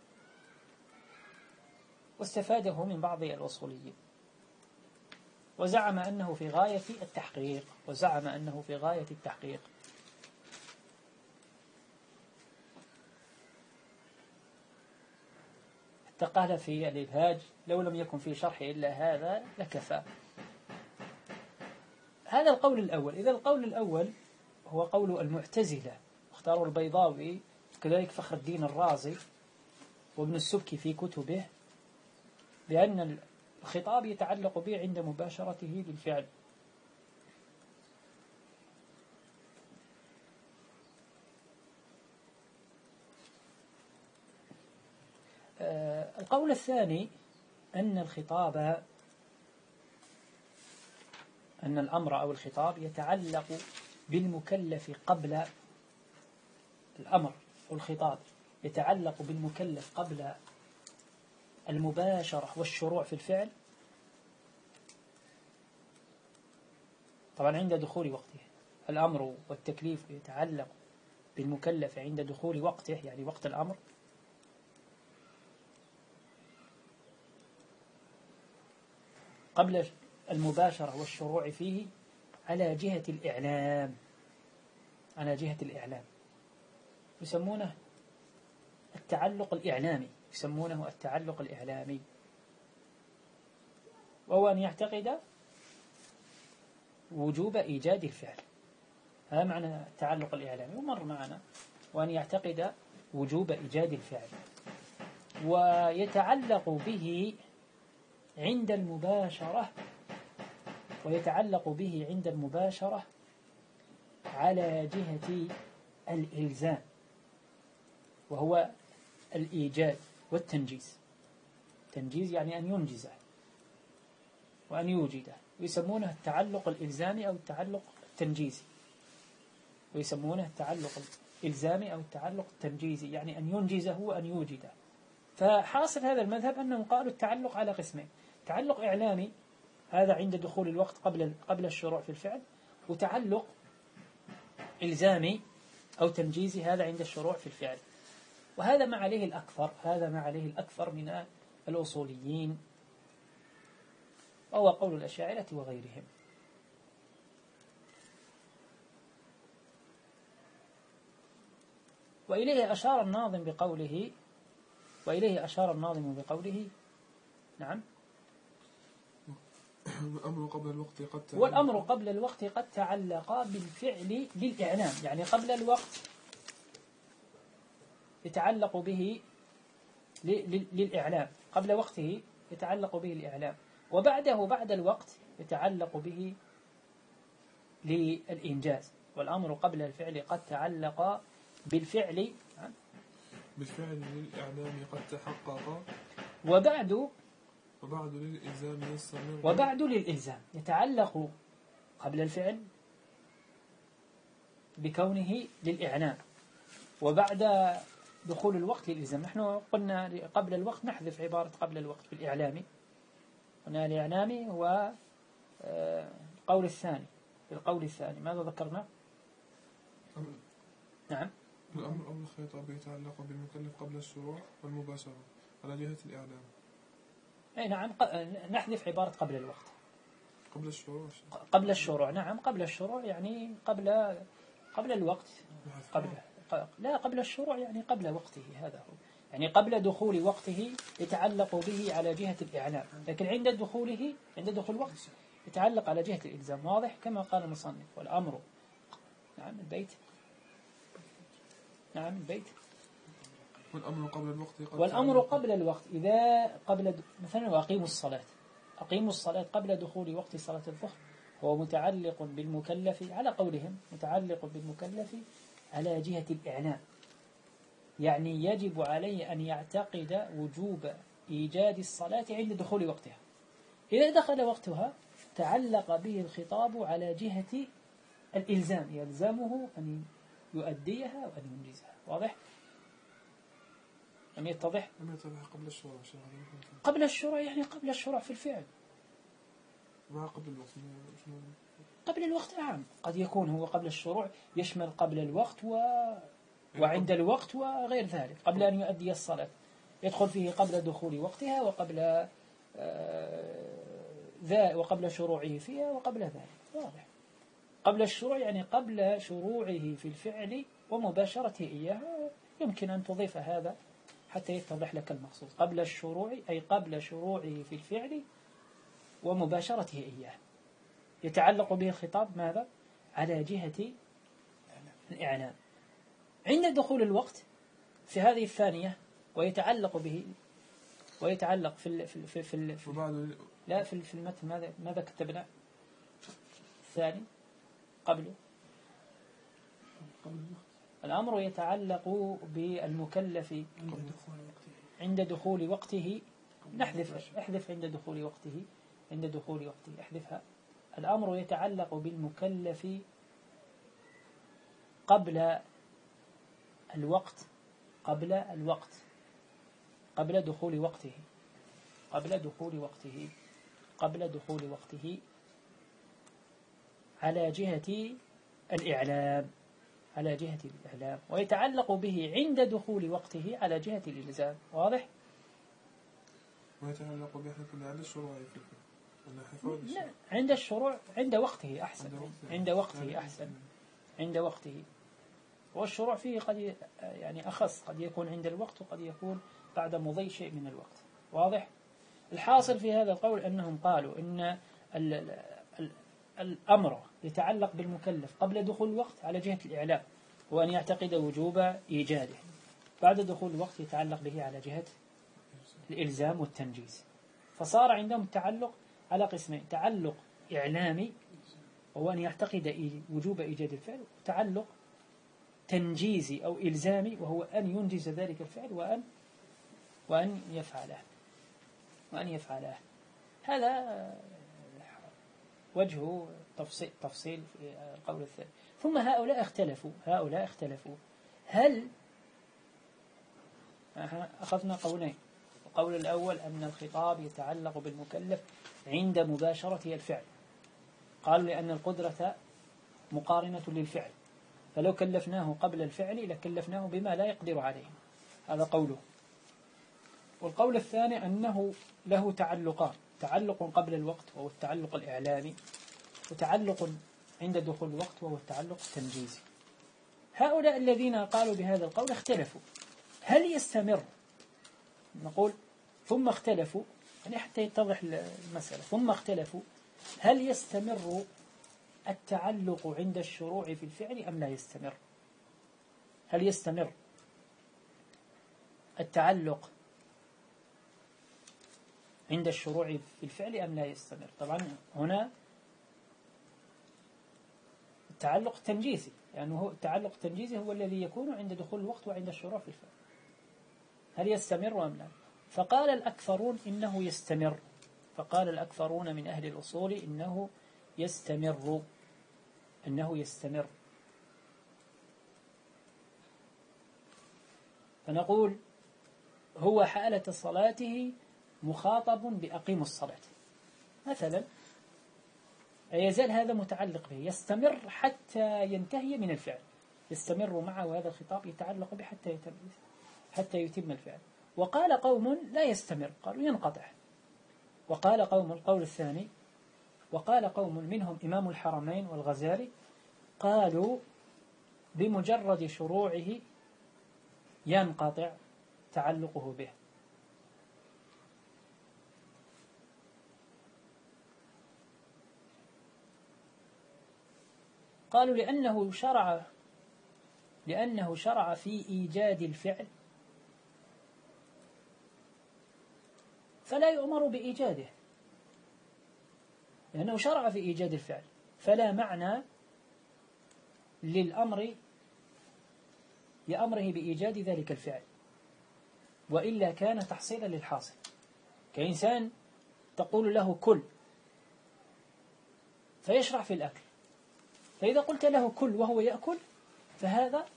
واستفاده من بعض الأصوليين، وزعم أنه في غاية التحقيق وزعم أنه في غاية التحقيق حتى قال في الإبهاج لو لم يكن في شرح إلا هذا لكفى. هذا القول الأول. إذا القول الأول هو قول المعتزلة اختاروا البيضاوي كذلك فخر الدين الرازي وابن السبكي في كتبه بأن الخطاب يتعلق به عند مباشرته بالفعل. آه القول الثاني أن الخطاب أن الأمر أو الخطاب يتعلق بالمكلف قبل الأمر أو الخطاب يتعلق بالمكلف قبل المباشرة والشروع في الفعل، طبعا عند دخول وقته. الأمر والتكليف يتعلق بالمكلف عند دخول وقته يعني وقت الأمر، قبل المباشرة والشروع فيه على جهة الإعلام على جهة الإعلام يسمونه التعلق الإعلامي يسمونه التعلق الإعلامي وهو أن يعتقد وجوب إيجاد الفعل. هذا معنى التعلق الإعلامي ومر معنا، وأن يعتقد وجوب إيجاد الفعل ويتعلق به عند المباشرة ويتعلق به عند المباشرة على جهة الإلزام وهو الإيجاد والتنجيز. تنجيز يعني أن ينجزه وأن يوجده، ويسمونه التعلق الإلزامي أو التعلق التنجيزي، ويسمونه التعلق الإلزامي أو التعلق التنجيزي يعني أن ينجزه وأن يوجده. فحاصل هذا المذهب أنهم قالوا التعلق على قسمين: تعلق إعلامي هذا عند دخول الوقت قبل قبل الشروع في الفعل، وتعلق إلزامي أو تنجيزي هذا عند الشروع في الفعل. وهذا ما عليه الأكثر هذا ما عليه الأكثر من الأصوليين، وهو قول الأشاعرة وغيرهم. وإليه أشار الناظم بقوله وإليه أشار الناظم بقوله نعم والأمر قبل الوقت قد تعلق والأمر قبل الوقت قد تعلق بالفعل للإعلام، يعني قبل الوقت يتعلق به للإعلام، قبل وقته يتعلق به الإعلام، وبعده بعد الوقت يتعلق به للإنجاز. والأمر قبل الفعل قد تعلق بالفعل بالفعل للإعلام قد تحقق، وبعد وبعد للإلزام يستمر وبعد للإلزام يتعلق قبل الفعل بكونه للإعلام، وبعد دخول الوقت للإلزام. نحن قلنا قبل الوقت نحذف عبارة قبل الوقت بالإعلامي، قلنا الإعلامي هو القول الثاني. القول الثاني ماذا ذكرنا؟ نعم الأمر أو الخطاب يتعلق بالمكلف قبل الشروع والمباشرة على جهة الإعلام. أي نعم، نحذف عبارة قبل الوقت قبل الشروع قبل الشروع نعم قبل الشروع يعني قبل قبل الوقت قبل لا قبل الشروع يعني قبل وقته، هذا هو يعني قبل دخول وقته يتعلق به على جهة الإعلام، لكن عند دخوله عند دخول وقت يتعلق على جهة الإلزام. واضح كما قال المصنف. والأمر نعم البيت نعم البيت والأمر قبل الوقت قد والأمر قبل الوقت إذا قبل مثلا وأقيموا الصلاة أقيموا الصلاة قبل دخول وقت صلاة الظهر هو متعلق بالمكلف على قولهم متعلق بالمكلف على جهة الإعلام، يعني يجب عليه أن يعتقد وجوب إيجاد الصلاة عند دخول وقتها. إذا دخل وقتها تعلق به الخطاب على جهة الإلزام، يلزمه أن يؤديها وأن ينجزها. واضح؟ لم يتضح؟ لم يتضح قبل الشروع. قبل الشروع يعني قبل الشروع في الفعل. ما قبل الوقت. قبل الوقت نعم، قد يكون هو قبل الشروع يشمل قبل الوقت و... وعند الوقت وغير ذلك، قبل أن يؤدي الصلاة يدخل فيه قبل دخول وقتها وقبل ذا وقبل شروعه فيها وقبل ذلك. واضح؟ قبل الشروع يعني قبل شروعه في الفعل ومباشرته إياها، يمكن أن تضيف هذا حتى يتضح لك المقصود. قبل الشروع أي قبل شروعه في الفعل ومباشرته إياه، يتعلق به الخطاب ماذا؟ على جهة الإعلام. عند دخول الوقت في هذه الثانية ويتعلق به ويتعلق في ال في ال في ال في, ال في ال لا في في المتن ماذا ماذا كتبنا؟ الثاني قبله الأمر يتعلق بالمكلف عند دخول وقته. نحذف احذف عند دخول وقته عند دخول وقته احذفها. الأمر يتعلق بالمكلف قبل الوقت قبل الوقت قبل دخول وقته قبل دخول وقته قبل دخول وقته على جهة الإعلام على جهة الإعلام، ويتعلق به عند دخول وقته على جهة الإلزام. واضح؟ ويتعلق به عند الشروع في الفعل. لا، عند الشروع عند وقته أحسن. عند وقته أحسن. عند وقته. والشروع فيه قد يعني أخص، قد يكون عند الوقت وقد يكون بعد مضي شيء من الوقت. واضح؟ الحاصل في هذا القول أنهم قالوا إن ال ال الأمر يتعلق بالمكلف قبل دخول الوقت على جهة الإعلام، وأن يعتقد وجوب إيجاده. بعد دخول الوقت يتعلق به على جهة الإلزام والتنجيز. فصار عندهم التعلق على قسمين: تعلق إعلامي وهو أن يعتقد وجوب إيجاد الفعل، وتعلق تنجيزي أو إلزامي وهو أن ينجز ذلك الفعل وأن وأن يفعله وأن يفعله. هذا وجه تفصيل تفصيل في القول الثاني. ثم هؤلاء اختلفوا هؤلاء اختلفوا هل أخذنا قولين. القول الأول أن الخطاب يتعلق بالمكلف عند مباشرة الفعل، قالوا لأن القدرة مقارنة للفعل، فلو كلفناه قبل الفعل لكلفناه بما لا يقدر عليه. هذا قوله. والقول الثاني أنه له تعلقان: تعلق قبل الوقت وهو التعلق الإعلامي، وتعلق عند دخول الوقت وهو التعلق التنجيزي. هؤلاء الذين قالوا بهذا القول اختلفوا هل يستمر. نقول ثم اختلفوا يعني حتى يتضح المسألة. ثم اختلفوا هل يستمر التعلق عند الشروع في الفعل أم لا يستمر. هل يستمر التعلق عند الشروع في الفعل أم لا يستمر. طبعا هنا التعلق التنجيزي، لأنه يعني هو التعلق التنجيزي هو الذي يكون عند دخول الوقت وعند الشروع في الفعل. هل يستمر أم لا؟ فقال الأكثرون إنه يستمر. فقال الأكثرون من أهل الأصول إنه يستمر إنه يستمر فنقول هو حالة صلاته مخاطب بأقيم الصلاة مثلا، يزال هذا متعلق به، يستمر حتى ينتهي من الفعل، يستمر معه هذا الخطاب يتعلق به حتى يتم حتى يتم الفعل. وقال قوم لا يستمر، قالوا ينقطع. وقال قوم القول الثاني وقال قوم منهم إمام الحرمين والغزالي قالوا بمجرد شروعه ينقطع تعلقه به. قالوا لأنه شرع لأنه شرع في إيجاد الفعل فلا يؤمر بإيجاده، لأنه شرع في إيجاد الفعل، فلا معنى للأمر لأمره بإيجاد ذلك الفعل، وإلا كان تحصيلا للحاصل. كإنسان تقول له كل فيشرع في الأكل، فإذا قلت له كل وهو يأكل فهذا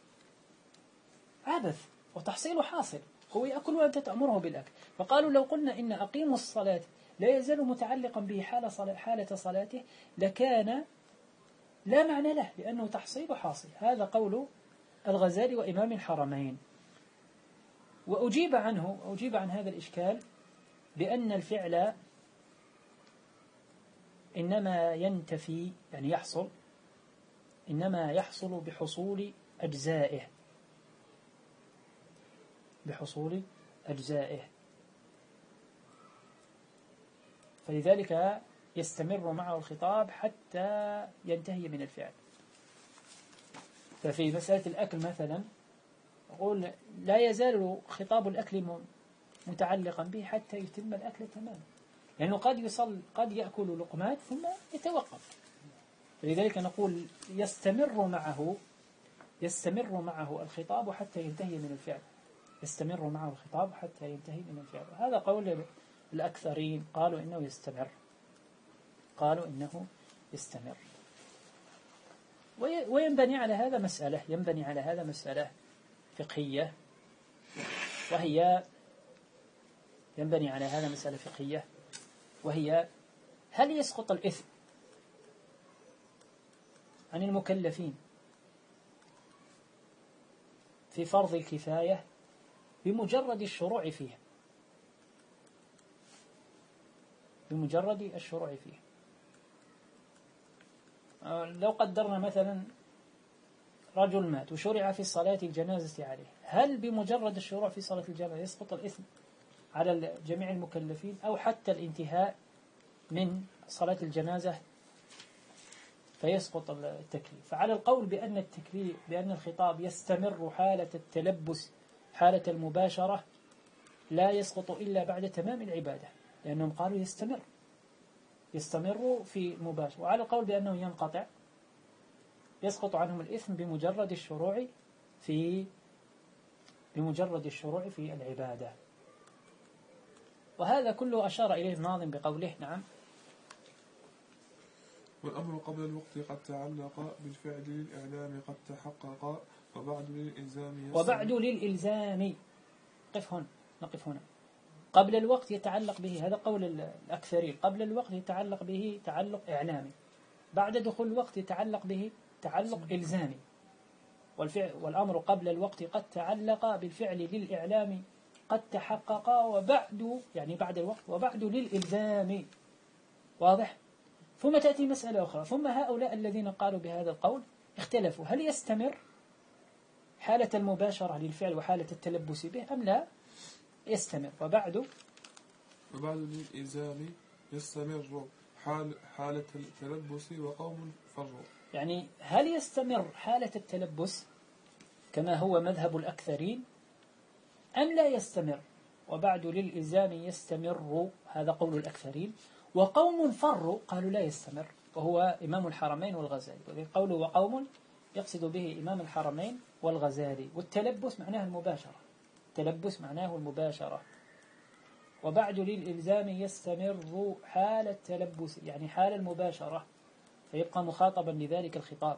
عبث وتحصيل حاصل، هو يأكل وأنت تأمره بالأكل. فقالوا لو قلنا إن أقيموا الصلاة لا يزال متعلقا به حال صلاة حالة صلاته لكان لا معنى له، لأنه تحصيل حاصل. هذا قول الغزالي وإمام الحرمين. وأجيب عنه أجيب عن هذا الإشكال بأن الفعل إنما ينتفي يعني يحصل إنما يحصل بحصول أجزائه بحصول أجزائه فلذلك يستمر معه الخطاب حتى ينتهي من الفعل. ففي مسألة الأكل مثلا أقول لا يزال خطاب الأكل متعلقا به حتى يتم الأكل تماما، لأنه قد يصل قد يأكل لقمات ثم يتوقف. فلذلك نقول يستمر معه يستمر معه الخطاب حتى ينتهي من الفعل يستمر معه الخطاب حتى ينتهي من الفعل. هذا قول الأكثرين، قالوا إنه يستمر قالوا إنه يستمر. وينبني على هذا مسألة ينبني على هذا مسألة فقهية، وهي ينبني على هذا مسألة فقهية وهي هل يسقط الإثم عن المكلفين في فرض الكفاية بمجرد الشروع فيه بمجرد الشروع فيه لو قدرنا مثلا رجل مات وشرع في صلاة الجنازة عليه، هل بمجرد الشروع في صلاة الجنازة يسقط الإثم على جميع المكلفين أو حتى الانتهاء من صلاة الجنازة فيسقط التكليف؟ فعلى القول بأن التكليف بأن الخطاب يستمر حالة التلبس حالة المباشرة لا يسقط إلا بعد تمام العبادة، لأنهم قالوا يستمر يستمر في مباشرة. وعلى القول بأنه ينقطع يسقط عنهم الإثم بمجرد الشروع في بمجرد الشروع في العبادة. وهذا كله أشار إليه الناظم بقوله نعم والأمر قبل الوقت قد تعلق بالفعل للإعلام قد تحقق وبعد للإلزام وبعد للإلزام قف هنا نقف هنا قبل الوقت يتعلق به، هذا قول الأكثرين، قبل الوقت يتعلق به تعلق إعلامي، بعد دخول الوقت يتعلق به تعلق إلزامي. والفعل والأمر قبل الوقت قد تعلق بالفعل للإعلام قد تحقق وبعد يعني بعد الوقت وبعد للإلزام. واضح؟ ثم تأتي مسألة أخرى، ثم هؤلاء الذين قالوا بهذا القول اختلفوا هل يستمر حالة المباشرة للفعل وحالة التلبس به أم لا يستمر. وبعد وبعد للإلزام يستمر حال حالة التلبس وقوم فروا، يعني هل يستمر حالة التلبس كما هو مذهب الأكثرين أم لا يستمر. وبعد للإلزام يستمر هذا قول الأكثرين، وقوم فروا قالوا لا يستمر وهو إمام الحرمين والغزالي. قوله وقوم يقصد به إمام الحرمين والغزالي. والتلبس معناه المباشرة التلبس معناه المباشرة. وبعد للإلزام يستمر حال التلبس يعني حال المباشرة، فيبقى مخاطبا لذلك الخطاب.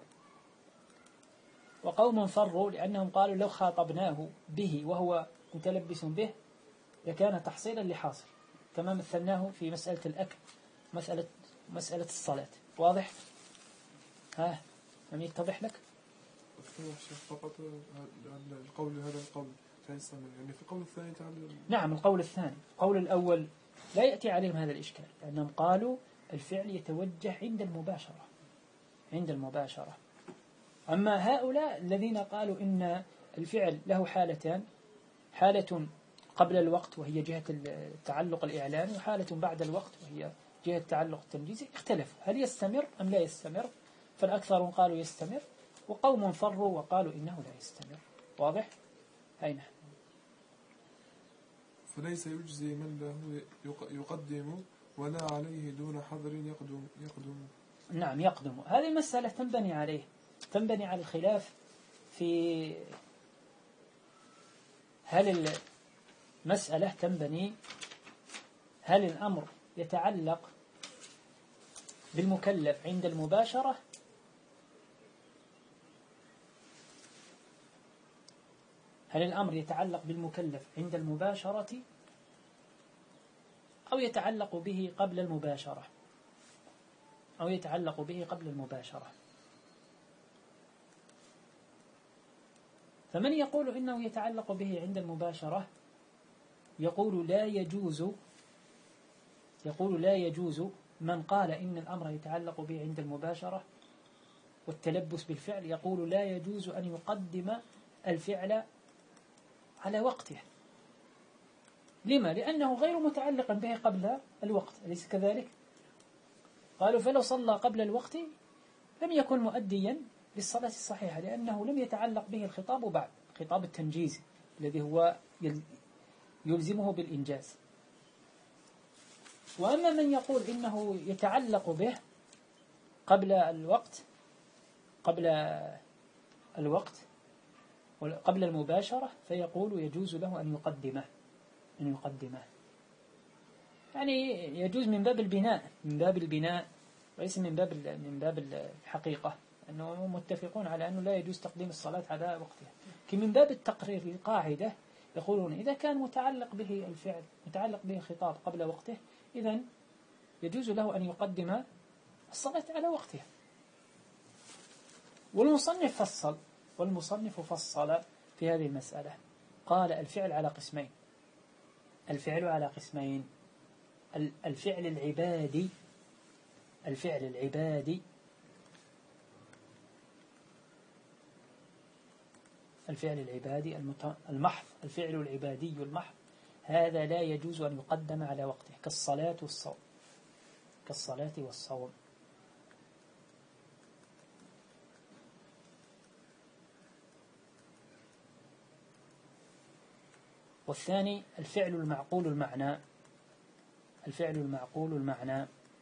وقوم فروا لأنهم قالوا لو خاطبناه به وهو متلبس به لكان تحصيلا لحاصل، كما مثلناه في مسألة الأكل مسألة مسألة الصلاة. واضح؟ ها لم يتضح لك؟ فقط القول هذا القول يعني في القول الثاني تعلم. نعم القول الثاني. القول الأول لا يأتي عليهم هذا الإشكال، لأنهم قالوا الفعل يتوجه عند المباشرة عند المباشرة. أما هؤلاء الذين قالوا إن الفعل له حالتان، حالة قبل الوقت وهي جهة التعلق الإعلامي، وحالة بعد الوقت وهي جهة التعلق التنجيزي، اختلفوا هل يستمر أم لا يستمر. فالأكثر قالوا يستمر، وقوم فروا وقالوا إنه لا يستمر. واضح؟ أين؟ فليس يجزي من له يقدم ولا عليه دون حظر يقدم, يقدم نعم يقدم. هذه المسألة تنبني عليه تنبني على الخلاف في هل المسألة تنبني هل الأمر يتعلق بالمكلف عند المباشرة هل الأمر يتعلق بالمكلف عند المباشرة أو يتعلق به قبل المباشرة أو يتعلق به قبل المباشرة. فمن يقول إنه يتعلق به عند المباشرة يقول لا يجوز يقول لا يجوز من قال إن الأمر يتعلق به عند المباشرة والتلبس بالفعل يقول لا يجوز أن يقدم الفعل على وقته. لما؟ لأنه غير متعلق به قبل الوقت، أليس كذلك؟ قالوا فلو صلى قبل الوقت لم يكن مؤديا للصلاة الصحيحة لأنه لم يتعلق به الخطاب بعد، خطاب التنجيز الذي هو يلزمه بالإنجاز. وأما من يقول إنه يتعلق به قبل الوقت قبل الوقت قبل المباشرة فيقول يجوز له أن يقدمه أن يقدمه يعني يجوز من باب البناء من باب البناء وليس من باب من باب الحقيقة، أنه متفقون على أنه لا يجوز تقديم الصلاة على وقتها. كي من باب التقرير للقاعدة يقولون إذا كان متعلق به الفعل متعلق به الخطاب قبل وقته إذن يجوز له أن يقدم الصلاة على وقتها. والمصنف فصل والمصنف فصل في هذه المسألة، قال الفعل على قسمين الفعل على قسمين الفعل العبادي الفعل العبادي الفعل العبادي المحض الفعل العبادي المحض هذا لا يجوز أن يقدم على وقته كالصلاة والصوم كالصلاة والصوم. والثاني الفعل المعقول المعنى الفعل المعقول المعنى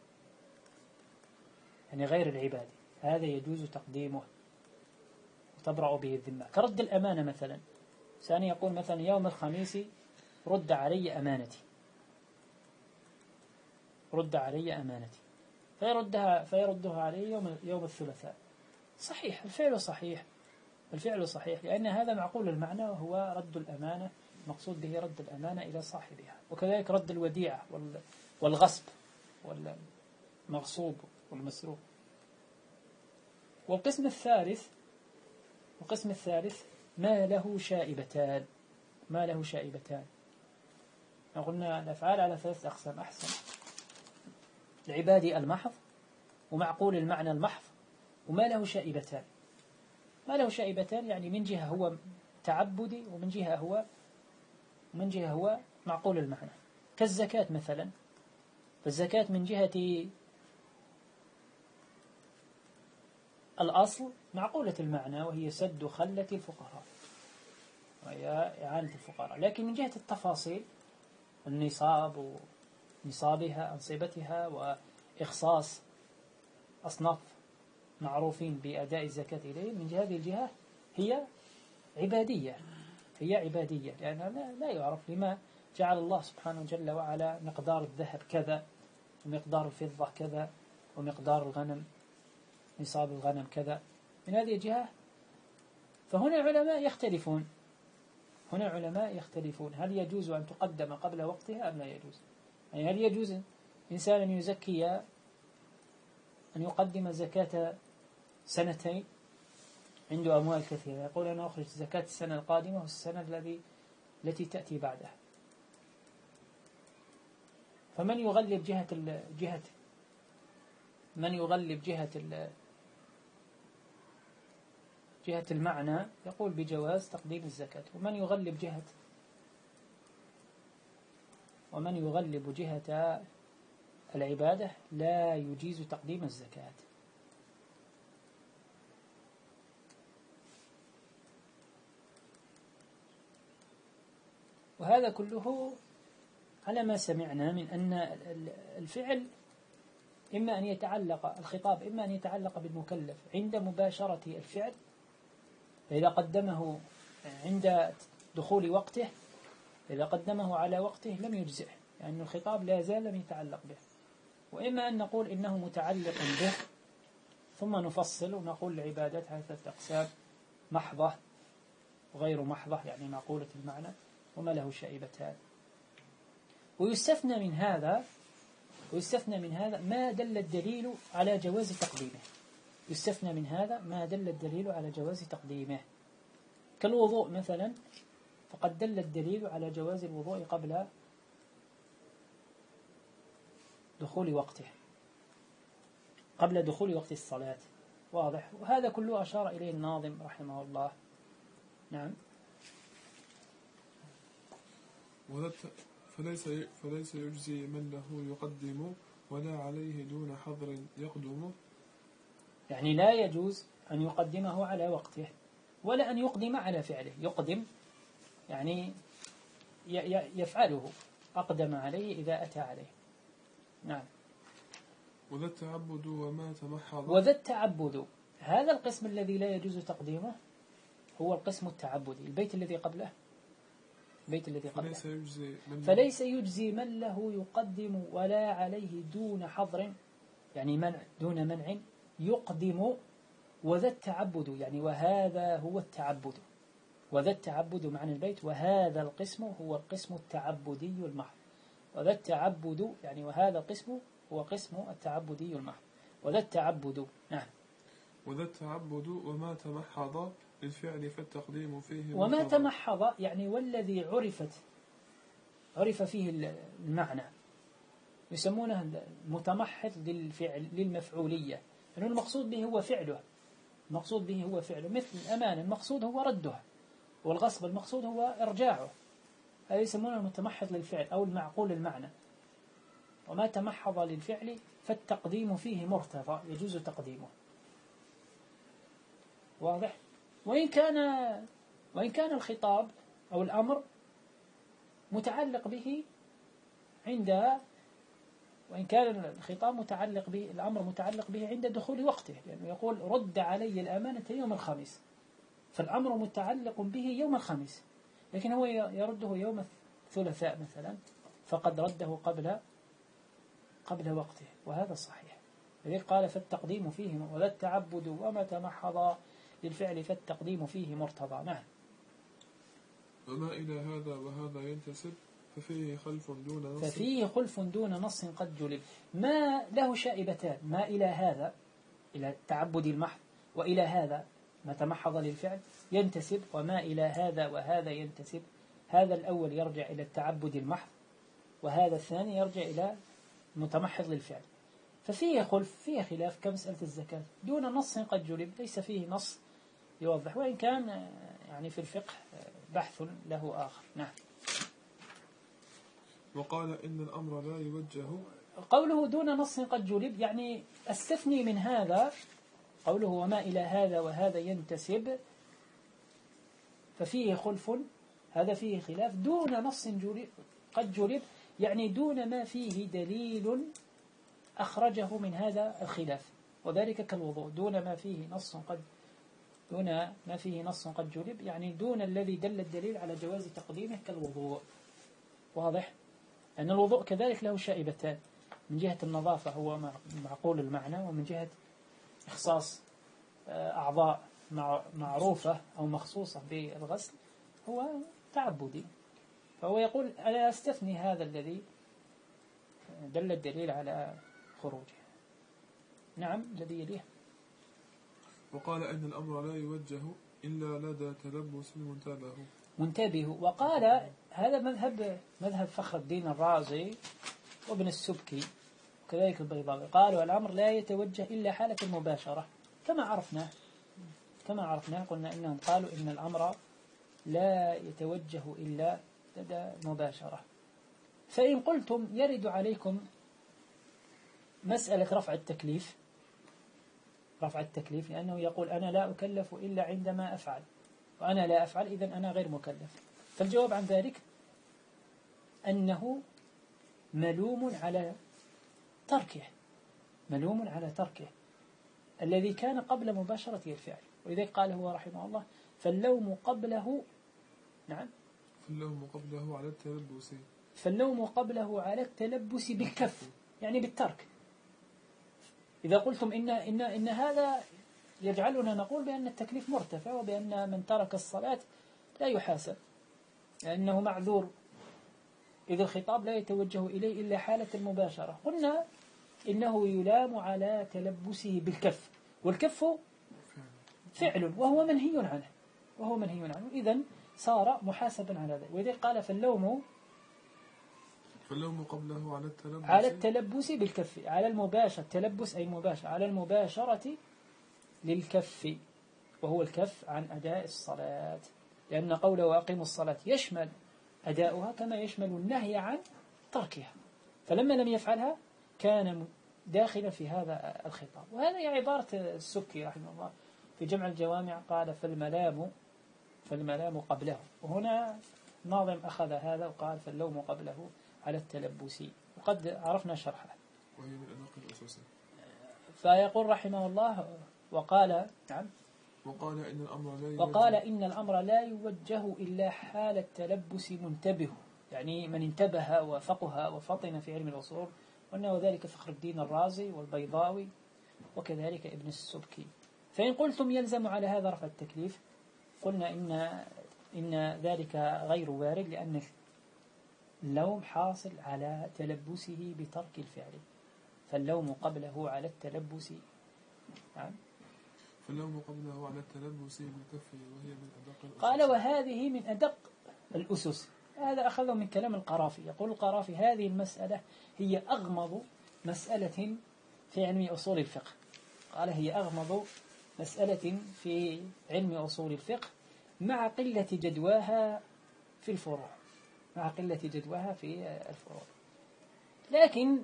يعني غير العبادي هذا يجوز تقديمه وتبرأ به الذمة كرد الأمانة مثلا. ثاني يقول مثلا يوم الخميس رد علي أمانتي رد علي أمانتي فيردها فيردها علي يوم يوم الثلاثاء. صحيح الفعل صحيح الفعل صحيح لأن هذا معقول المعنى وهو رد الأمانة مقصود به رد الأمانة إلى صاحبها. وكذلك رد الوديعة والغصب والمغصوب والمسروق. والقسم الثالث والقسم الثالث ما له شائبتان ما له شائبتان قلنا الأفعال على ثلاثة أقسام أحسن العبادي المحض ومعقول المعنى المحض وما له شائبتان. ما له شائبتان يعني من جهة هو تعبدي ومن جهة هو من جهة هو معقول المعنى كالزكاة مثلا. فالزكاة من جهة الأصل معقولة المعنى وهي سد خلة الفقراء وهي إعانة الفقراء، لكن من جهة التفاصيل النصاب ونصابها أنصبتها وإخصاص أصناف معروفين بأداء الزكاة إليه من هذه الجهة هي عبادية هي عبادية لأنها لا يعرف لما جعل الله سبحانه جل وعلا مقدار الذهب كذا ومقدار الفضة كذا ومقدار الغنم نصاب الغنم كذا من هذه الجهة. فهنا العلماء يختلفون هنا العلماء يختلفون هل يجوز أن تقدم قبل وقتها أم لا يجوز. يعني هل يجوز إنسان أن يزكي أن يقدم زكاة سنتين عنده أموال كثيرة يقول أنا أخرج زكاة السنة القادمة والسنة الذي التي تأتي بعدها. فمن يغلب جهة الجهة من يغلب جهة جهة المعنى يقول بجواز تقديم الزكاة ومن يغلب جهة ومن يغلب جهة العبادة لا يجيز تقديم الزكاة. وهذا كله على ما سمعنا من أن الفعل إما أن يتعلق الخطاب إما أن يتعلق بالمكلف عند مباشرة الفعل، فإذا قدمه عند دخول وقته، إذا قدمه على وقته لم يجزئه، لأن يعني الخطاب لا زال لم يتعلق به. وإما أن نقول إنه متعلق به ثم نفصل ونقول العبادات ثلاثة أقسام: محضة وغير محضة، يعني معقولة المعنى، وما له شائبتان. ويستثنى من هذا ويستثنى من هذا ما دل الدليل على جواز تقديمه يستثنى من هذا ما دل الدليل على جواز تقديمه كالوضوء مثلا، فقد دل الدليل على جواز الوضوء قبل دخول وقته، قبل دخول وقت الصلاة. واضح؟ وهذا كله أشار إليه الناظم رحمه الله. نعم. فليس فليس يجزي من له يقدم ولا عليه دون حظر يقدم. يعني لا يجوز أن يقدمه على وقته ولا أن يقدم على فعله. يقدم يعني يفعله، أقدم عليه إذا أتى عليه. نعم. وذا التعبد وما تمحض وذا التعبد، هذا القسم الذي لا يجوز تقديمه هو القسم التعبدي. البيت الذي قبله البيت الذي قبله فليس يجزي من, فليس يجزي من له يقدم ولا عليه دون حظر، يعني منع دون منع يقدم. وذا التعبد يعني وهذا هو التعبد، وذا التعبد معنى البيت، وهذا القسم هو القسم التعبدي المحض. وذا التعبد يعني وهذا القسم هو قسم التعبدي المحض. وذا التعبد. نعم. وذا التعبد وما تمحض للفعل فالتقديم فيه وما تمحض يعني والذي عرفت عرف فيه المعنى يسمونه المتمحض للفعل للمفعولية، لأنه المقصود به هو فعله المقصود به هو فعله مثل الأمانة المقصود هو ردها، والغصب المقصود هو إرجاعه. هذا يسمونه المتمحض للفعل أو المعقول المعنى. وما تمحض للفعل فالتقديم فيه مرتضى، يجوز تقديمه. واضح؟ وإن كان وإن كان الخطاب أو الأمر متعلق به عند وإن كان الخطاب متعلق به الأمر متعلق به عند دخول وقته، لأنه يعني يقول رد علي الأمانة يوم الخميس، فالأمر متعلق به يوم الخميس، لكن هو يرده يوم الثلاثاء مثلا، فقد رده قبل قبل وقته، وهذا صحيح. لذلك قال فالتقديم فيه وذا التعبد وما تمحض للفعل فالتقديم فيه مرتضى. نعم. وما إلى هذا وهذا ينتسب ففيه خلف دون نص ففيه خلف دون نص قد جلب. ما له شائبتان: ما إلى هذا إلى التعبد المحض، وإلى هذا ما تمحض للفعل ينتسب، وما إلى هذا وهذا ينتسب. هذا الأول يرجع إلى التعبد المحض، وهذا الثاني يرجع إلى متمحض للفعل. ففيه خلف، فيه خلاف كمسألة الزكاة دون نص قد جلب، ليس فيه نص يوضح، وإن كان يعني في الفقه بحث له آخر. نعم. وقال إن الأمر لا يوجه. قوله دون نص قد جلب يعني استثني من هذا قوله وما إلى هذا وهذا ينتسب ففيه خلف، هذا فيه خلاف دون نص جلب قد جلب، يعني دون ما فيه دليل أخرجه من هذا الخلاف، وذلك كالوضوء دون ما فيه نص قد دون ما فيه نص قد جلب، يعني دون الذي دل الدليل على جواز تقديمه كالوضوء. واضح؟ أن الوضوء كذلك له شائبتان: من جهة النظافة هو معقول المعنى، ومن جهة إخصاص أعضاء معروفة أو مخصوصة بالغسل هو تعبدي. فهو يقول ألا أستثني هذا الذي دل الدليل على خروجه. نعم. الذي يليه. وقال أن الأمر لا يوجه إلا لدى تلبس منتبه منتبه. وقال هذا مذهب مذهب فخر الدين الرازي وابن السبكي وكذلك البيضاوي، قالوا الأمر لا يتوجه إلا حالة المباشرة، كما عرفنا كما عرفنا قلنا إنهم قالوا إن الأمر لا يتوجه إلا لدى مباشرة. فإن قلتم يرد عليكم مسألة رفع التكليف رفع التكليف لأنه يقول أنا لا أكلف إلا عندما أفعل، وأنا لا أفعل إذن أنا غير مكلف. فالجواب عن ذلك أنه ملوم على تركه، ملوم على تركه الذي كان قبل مباشرة الفعل. ولذلك قال هو رحمه الله: فاللوم قبله، نعم، فاللوم قبله على التلبس فاللوم قبله على التلبس بالكف، يعني بالترك. إذا قلتم إن, إن, إن هذا يجعلنا نقول بأن التكليف مرتفع، وبأن من ترك الصلاة لا يحاسب لأنه معذور، إذ الخطاب لا يتوجه إليه إلا حالة المباشرة. قلنا إنه يلام على تلبسه بالكف، والكف فعل وهو منهي عنه، وهو منهي عنه، إذن صار محاسبا على ذلك. وإذا قال فاللوم فاللوم قبله على التلبس على التلبس بالكف، على المباشرة، تلبس أي مباشرة، على المباشرة للكف، وهو الكف عن أداء الصلاة، لأن قوله وأقيموا الصلاة يشمل أداؤها كما يشمل النهي عن تركها، فلما لم يفعلها كان داخلا في هذا الخطاب. وهذا عبارة السكي رحمه الله في جمع الجوامع، قال فالملام فالملام قبله، وهنا ناظم أخذ هذا وقال فاللوم قبله على التلبس، وقد عرفنا شرحه. وهي من أدق الأساس. فيقول رحمه الله وقال نعم وقال إن الأمر لا يوجه وقال إن الأمر لا يوجه إلا حال التلبس منتبه، يعني من انتبه وفقه وفطن في علم الأصول، وأنه ذلك فخر الدين الرازي والبيضاوي وكذلك ابن السبكي. فإن قلتم يلزم على هذا رفع التكليف، قلنا إن إن ذلك غير وارد، لأن اللوم حاصل على تلبسه بترك الفعل، فاللوم قبله على التلبس. نعم. فاللوم قبله على التلبس بالكف، وهي من أدق الأسس. قال وهذه من أدق الأسس، هذا أخذه من كلام القرافي. يقول القرافي هذه المسألة هي أغمض مسألة في علم أصول الفقه. قال هي أغمض مسألة في علم أصول الفقه مع قلة جدواها في الفروع، مع قلة جدواها في الفروع. لكن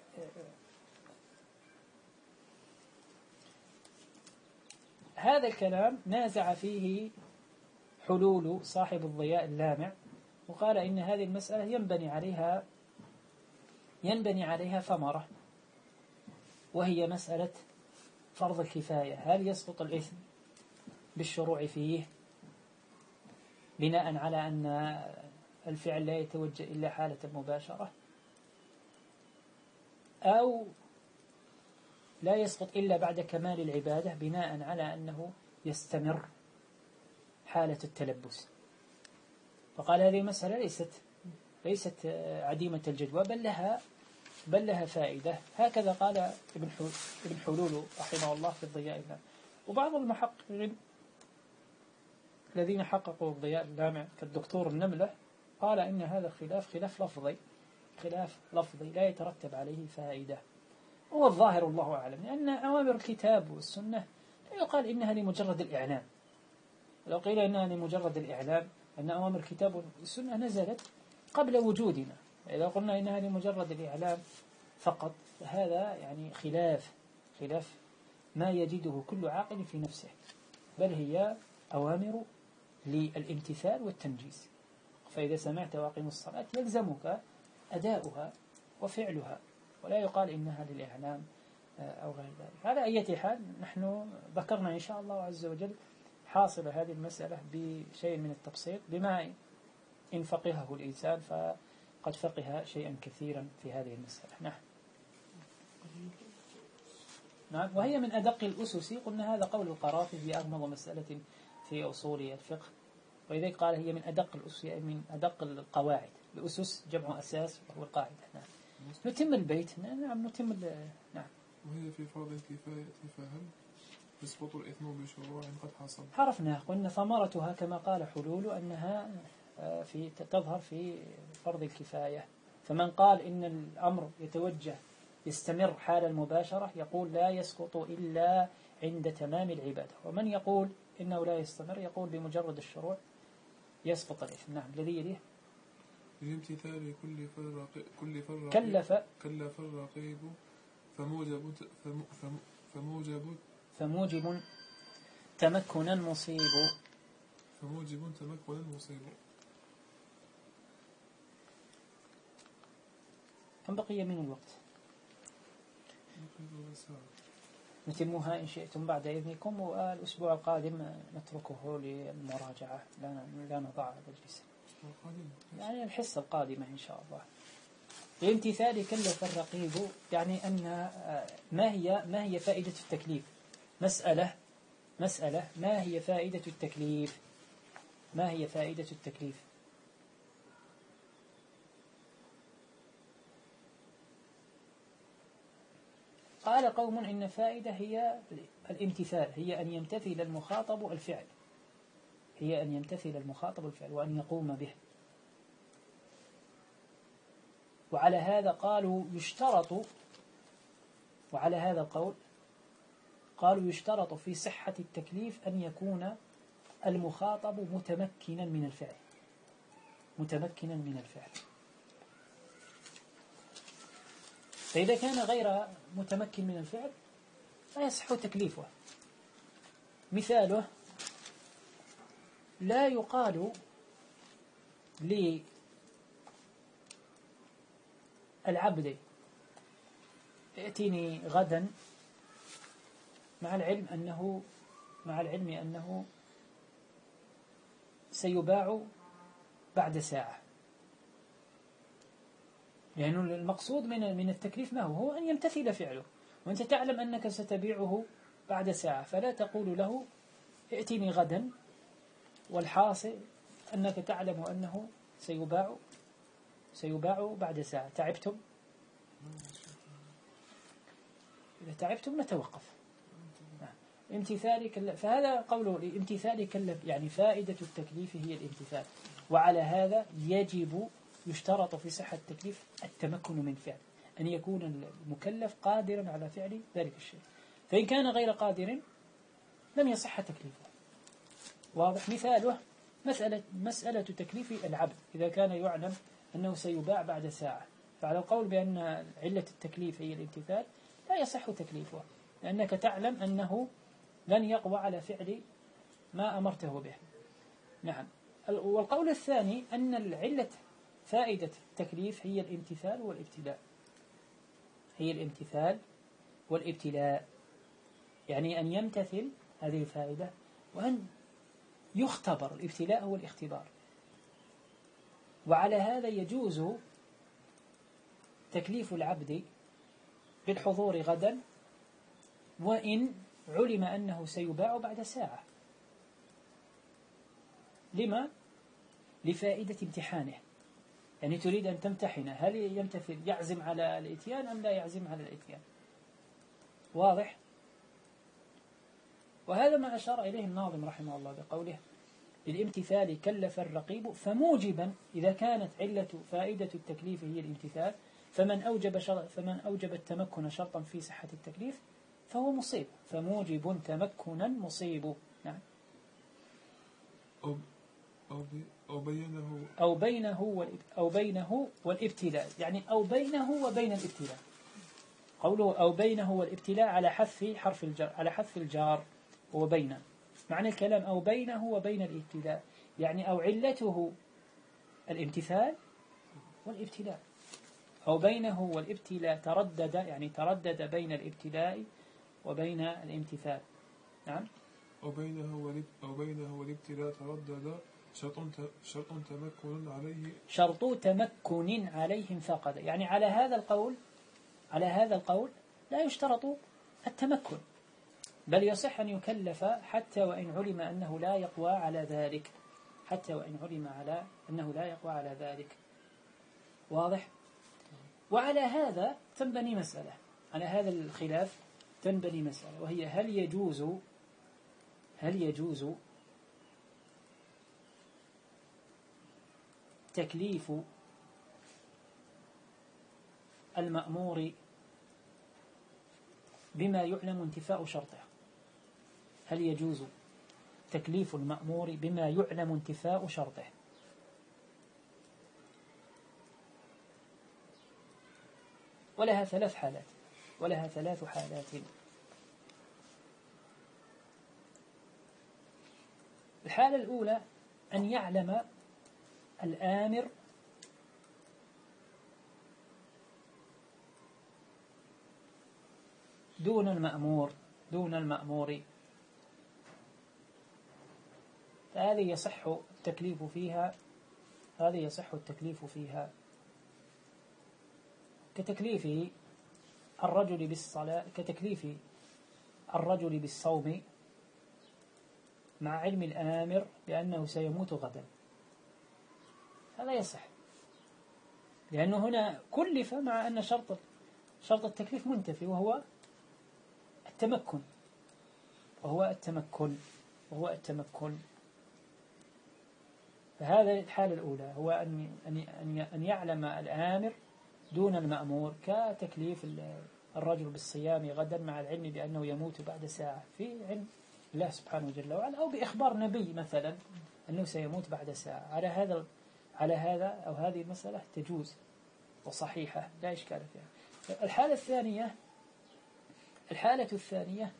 هذا الكلام نازع فيه حلول صاحب الضياء اللامع، وقال إن هذه المسألة ينبني عليها ينبني عليها ثمرة، وهي مسألة فرض الكفاية. هل يسقط الإثم بالشروع فيه بناء على أن الفعل لا يتوجه إلا حالة المباشرة، أو لا يسقط إلا بعد كمال العبادة بناء على أنه يستمر حالة التلبس؟ فقال هذه المسألة ليست ليست عديمة الجدوى، بل لها بل لها فائدة. هكذا قال ابن ابن حلول رحمه الله في الضياء اللامع. وبعض المحققين الذين حققوا الضياء اللامع كالدكتور النملة قال إن هذا الخلاف خلاف لفظي، خلاف لفظي لا يترتب عليه فائدة. هو الظاهر الله أعلم، لأن أوامر الكتاب والسنة لا يقال إنها لمجرد الإعلام. لو قيل إنها لمجرد الإعلام أن أوامر الكتاب والسنة نزلت قبل وجودنا، إذا قلنا إنها لمجرد الإعلام فقط، فهذا يعني خلاف خلاف ما يجده كل عاقل في نفسه، بل هي أوامر للامتثال والتنجيز. فإذا سمعت واقم الصلاة يلزمك أداؤها وفعلها، ولا يقال إنها للإعلام أو غير ذلك. على أي حال نحن ذكرنا إن شاء الله عز وجل حاصل هذه المسألة بشيء من التبسيط، بما إن فقهه الإنسان فقد فقه شيئا كثيرا في هذه المسألة. نعم. نعم. وهي من أدق الأسس، قلنا هذا قول القرافي في أغمض مسألة في أصول الفقه، ولذلك قال هي من أدق الأسس، يعني من أدق القواعد. الأسس جمع أساس وهو القاعدة. نعم. نتم البيت. نعم نتم. نعم. وهي في فرض الكفاية فهل يسقط الإثم بشروع قد حصل؟ عرفنا، قلنا ثمرتها كما قال حلول أنها في تظهر في فرض الكفاية. فمن قال إن الأمر يتوجه يستمر حال المباشرة يقول لا يسقط إلا عند تمام العبادة، ومن يقول إنه لا يستمر يقول بمجرد الشروع يسقط الإثم. نعم. الذي يليه لامتثال كل فرق كل فرق كلف كلف الرقيب فموجب فموجب فموجب تمكنا مصيب فموجب تمكنا مصيب كم بقي من الوقت؟ نتمها إن شئتم بعد إذنكم، والأسبوع القادم نتركه للمراجعة، لا لا نضع مجلسا، يعني الحصة القادمة إن شاء الله. الامتثال كلف الرقيب، يعني أن ما هي ما هي فائدة التكليف؟ مسألة مسألة ما هي فائدة التكليف؟ ما هي فائدة التكليف؟ قال قوم إن فائدة هي الامتثال، هي أن يمتثل المخاطب الفعل، هي أن يمتثل المخاطب الفعل وأن يقوم به. وعلى هذا قالوا يشترط، وعلى هذا القول قالوا يشترط في صحة التكليف أن يكون المخاطب متمكنا من الفعل، متمكنا من الفعل. فإذا كان غير متمكن من الفعل لا يصح تكليفه. مثاله لا يقال للعبد ائتني غدا مع العلم أنه مع العلم أنه سيباع بعد ساعة، لأن يعني المقصود من من التكليف ما هو؟ هو أن يمتثل فعله، وأنت تعلم أنك ستبيعه بعد ساعة، فلا تقول له ائتني غدا والحاصل أنك تعلم أنه سيباع سيباع بعد ساعة. تعبتم؟ إذا تعبتم نتوقف. امتثال كلف، فهذا قوله امتثال كلف، يعني فائدة التكليف هي الامتثال. وعلى هذا يجب يشترط في صحة التكليف التمكن من فعل، أن يكون المكلف قادرا على فعل ذلك الشيء، فإن كان غير قادر لم يصح تكليفه. واضح؟ مثاله مسألة, مسألة تكليف العبد إذا كان يعلم أنه سيباع بعد ساعة، فعلى القول بأن علة التكليف هي الامتثال لا يصح تكليفه، لأنك تعلم أنه لن يقوى على فعل ما أمرته به. نعم. والقول الثاني أن العلة فائدة التكليف هي الامتثال والابتلاء، هي الامتثال والابتلاء، يعني أن يمتثل هذه الفائدة وأن يختبر. الابتلاء هو الاختبار. وعلى هذا يجوز تكليف العبد بالحضور غدا وإن علم أنه سيباع بعد ساعة. لما؟ لفائدة امتحانه، يعني تريد أن تمتحن هل يمتثل يعزم على الإتيان أم لا يعزم على الإتيان. واضح؟ وهذا ما أشار إليه الناظم رحمه الله بقوله بالامتثال كلف الرقيب، فموجبا إذا كانت علة فائدة التكليف هي الامتثال، فمن أوجب فمن أوجب التمكن شرطا في صحة التكليف فهو مصيب، فموجب تمكنا مصيب. نعم. أو أو, أو بينه أو بينه أو بينه والابتلاء، يعني أو بينه وبين الابتلاء. قوله أو بينه والابتلاء على حذف حرف الجر، على حذف الجار وبين، معنى الكلام أو بينه وبين الابتلاء، يعني أو علته الامتثال والابتلاء، أو بينه والابتلاء تردد، يعني تردد بين الابتلاء وبين الامتثال. نعم. أو بينه أو بينه والابتلاء تردد شرط شرط تمكن عليه شرط تمكن عليه انفقد، يعني على هذا القول على هذا القول لا يشترط التمكن، بل يصح أن يكلف حتى وإن علم أنه لا يقوى على ذلك، حتى وإن علم على أنه لا يقوى على ذلك. واضح؟ وعلى هذا تنبني مسألة، على هذا الخلاف تنبني مسألة، وهي هل يجوز هل يجوز تكليف المأمور بما يعلم انتفاء شرطه؟ هل يجوز تكليف المأمور بما يعلم انتفاء شرطه؟ ولها ثلاث حالات ولها ثلاث حالات. الحالة الأولى أن يعلم الآمر دون المأمور دون المأمور، فهذه يصح التكليف فيها هذه يصح التكليف فيها كتكليف الرجل بالصلاة كتكليف الرجل بالصوم مع علم الآمر بأنه سيموت غدا، هذا يصح، لأنه هنا كلف مع أن شرط شرط التكليف منتفي وهو التمكن وهو التمكن وهو التمكن فهذا الحالة الأولى هو أن أن أن يعلم الآمر دون المأمور، كتكليف الرجل بالصيام غدا مع العلم بأنه يموت بعد ساعة في علم الله سبحانه جل وعلا، أو بإخبار نبي مثلا أنه سيموت بعد ساعة. على هذا على هذا أو هذه المسألة تجوز وصحيحة لا إشكال فيها. الحالة الثانية الحالة الثانية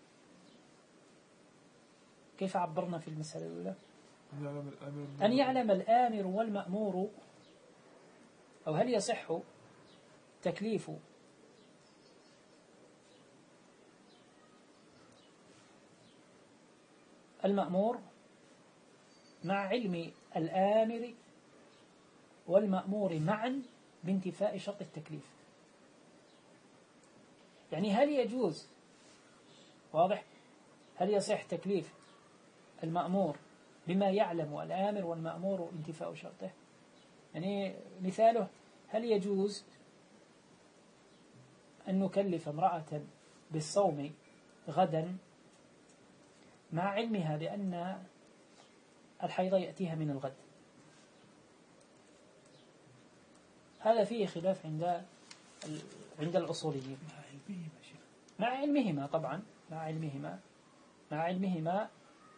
كيف عبرنا في المسألة الأولى؟ أن يعلم الآمر والمأمور، أو هل يصح تكليف المأمور مع علم الآمر والمأمور معا بانتفاء شرط التكليف؟ يعني هل يجوز، واضح، هل يصح تكليف المأمور بما يعلم الآمر والمأمور انتفاء شرطه؟ يعني مثاله، هل يجوز أن نكلف امرأة بالصوم غدا مع علمها بأن الحيض يأتيها من الغد؟ هذا فيه خلاف عند عند الأصوليين مع علمهما طبعا مع علمهما مع علمهما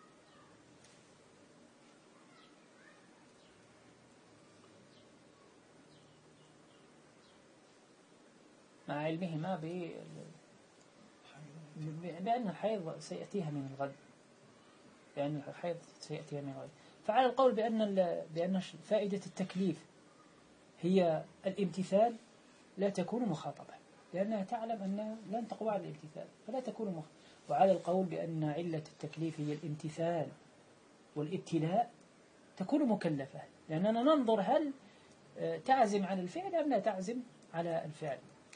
مع علمهما بأن الحيض سيأتيها من الغد بأن الحيض سيأتيها من الغد. فعلى القول بأن بأن فائدة التكليف هي الامتثال لا تكون مخاطبة، لأنها تعلم أن لن تقوى على الامتثال فلا تكون مخاطبة. وعلى القول بأن علة التكليف هي الامتثال والابتلاء تكون مكلفة، لأننا ننظر هل تعزم على الفعل أم لا تعزم على الفعل.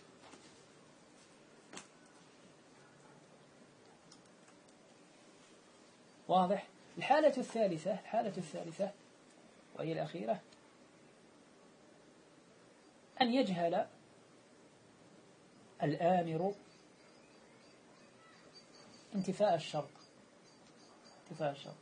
واضح؟ الحالة الثالثة الحالة الثالثة وهي الأخيرة أن يجهل الآمر انتفاء الشرط انتفاء الشرط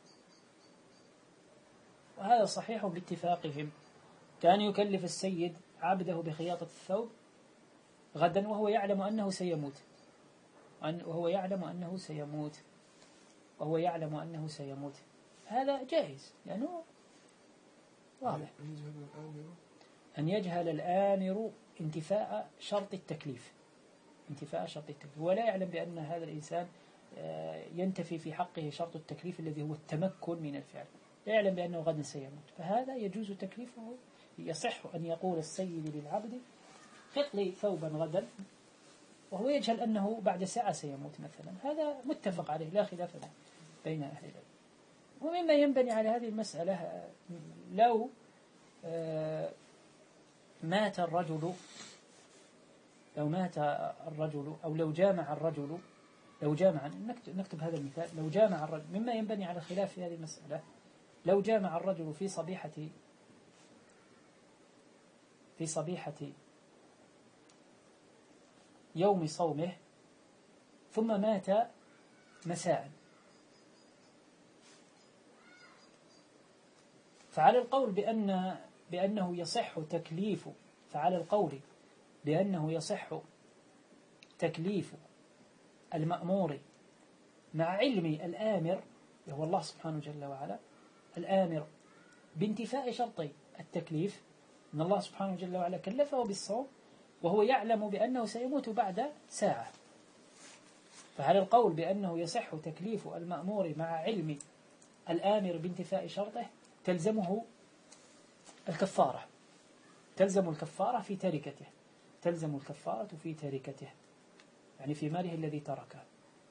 وهذا صحيح باتفاقهم. كان يكلف السيد عبده بخياطة الثوب غدا وهو يعلم أنه سيموت وهو يعلم أنه سيموت وهو يعلم أنه سيموت هذا جائز، لأنه واضح. أن يجهل الآمر انتفاء شرط التكليف انتفاء شرط التكليف ولا يعلم بأن هذا الإنسان ينتفي في حقه شرط التكليف الذي هو التمكن من الفعل، لا يعلم بأنه غدا سيموت، فهذا يجوز تكليفه. يصح أن يقول السيد للعبد خط لي ثوبا غدا وهو يجهل أنه بعد ساعة سيموت مثلا، هذا متفق عليه لا خلاف بين أهل العلم. ومما ينبني على هذه المسألة، لو مات الرجل لو مات الرجل أو لو جامع الرجل لو جامع نكتب هذا المثال لو جامع الرجل، مما ينبني على الخلاف في هذه المسألة، لو جامع الرجل في صبيحة في صبيحة يوم صومه ثم مات مساء، فعلى القول بأن بأنه يصح تكليف فعلى القول بأنه يصح تكليف المأمور مع علم الآمر وهو الله سبحانه جل وعلا الآمر بانتفاء شرطي التكليف، أن الله سبحانه جل وعلا كلفه بالصوم وهو يعلم بأنه سيموت بعد ساعة، فعلى القول بأنه يصح تكليف المأمور مع علم الآمر بانتفاء شرطه تلزمه الكفارة تلزم الكفارة في تركته تلزم الكفارة في تركته يعني في ماله الذي تركه.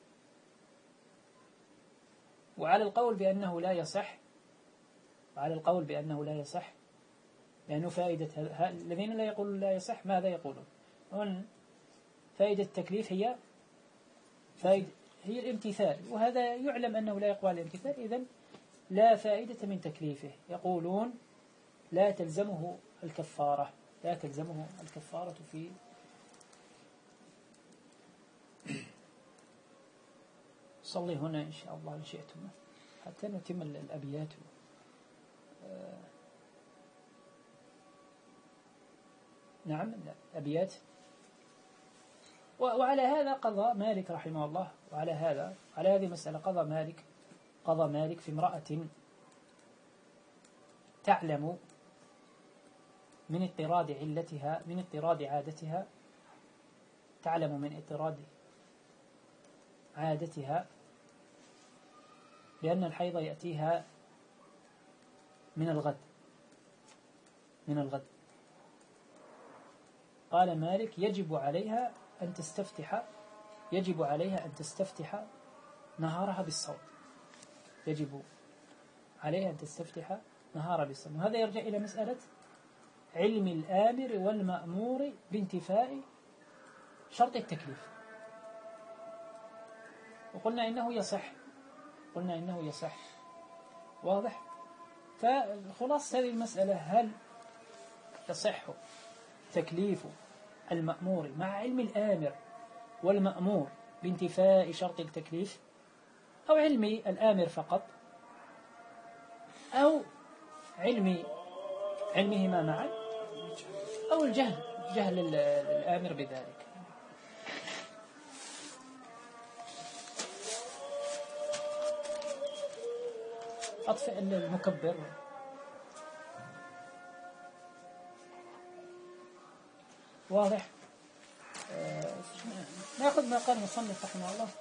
وعلى القول بأنه لا يصح وعلى القول بأنه لا يصح لأنه فائدة الذين لا يقولون لا يصح ماذا يقولون؟ هون فائدة التكليف هي فائدة هي الامتثال، وهذا يعلم أنه لا يقوى الامتثال، إذن لا فائدة من تكليفه. يقولون لا تلزمه الكفارة لا تلزمه الكفارة في صلي هنا إن شاء الله إن شئتم حتى نتم الأبيات. آه نعم الأبيات. وعلى هذا قضى مالك رحمه الله، وعلى هذا على هذه المسألة قضى مالك قضى مالك في امرأة تعلم من اضطراد علتها من اضطراد عادتها تعلم من اضطراد عادتها بأن الحيض يأتيها من الغد من الغد قال مالك يجب عليها أن تستفتح يجب عليها أن تستفتح نهارها بالصوم يجب عليها أن تستفتح نهارها بالصوم. وهذا يرجع إلى مسألة علم الآمر والمأمور بانتفاء شرط التكليف، وقلنا إنه يصح قلنا إنه يصح واضح. فخلاص هذه المسألة هل يصح تكليف المأمور مع علم الآمر والمأمور بانتفاء شرط التكليف، أو علم الآمر فقط، أو علم علمهما معا، أو الجهل جهل الآمر بذلك. أطفئ المكبر. واضح. آه نأخذ ما قال المصنف رحمه الله.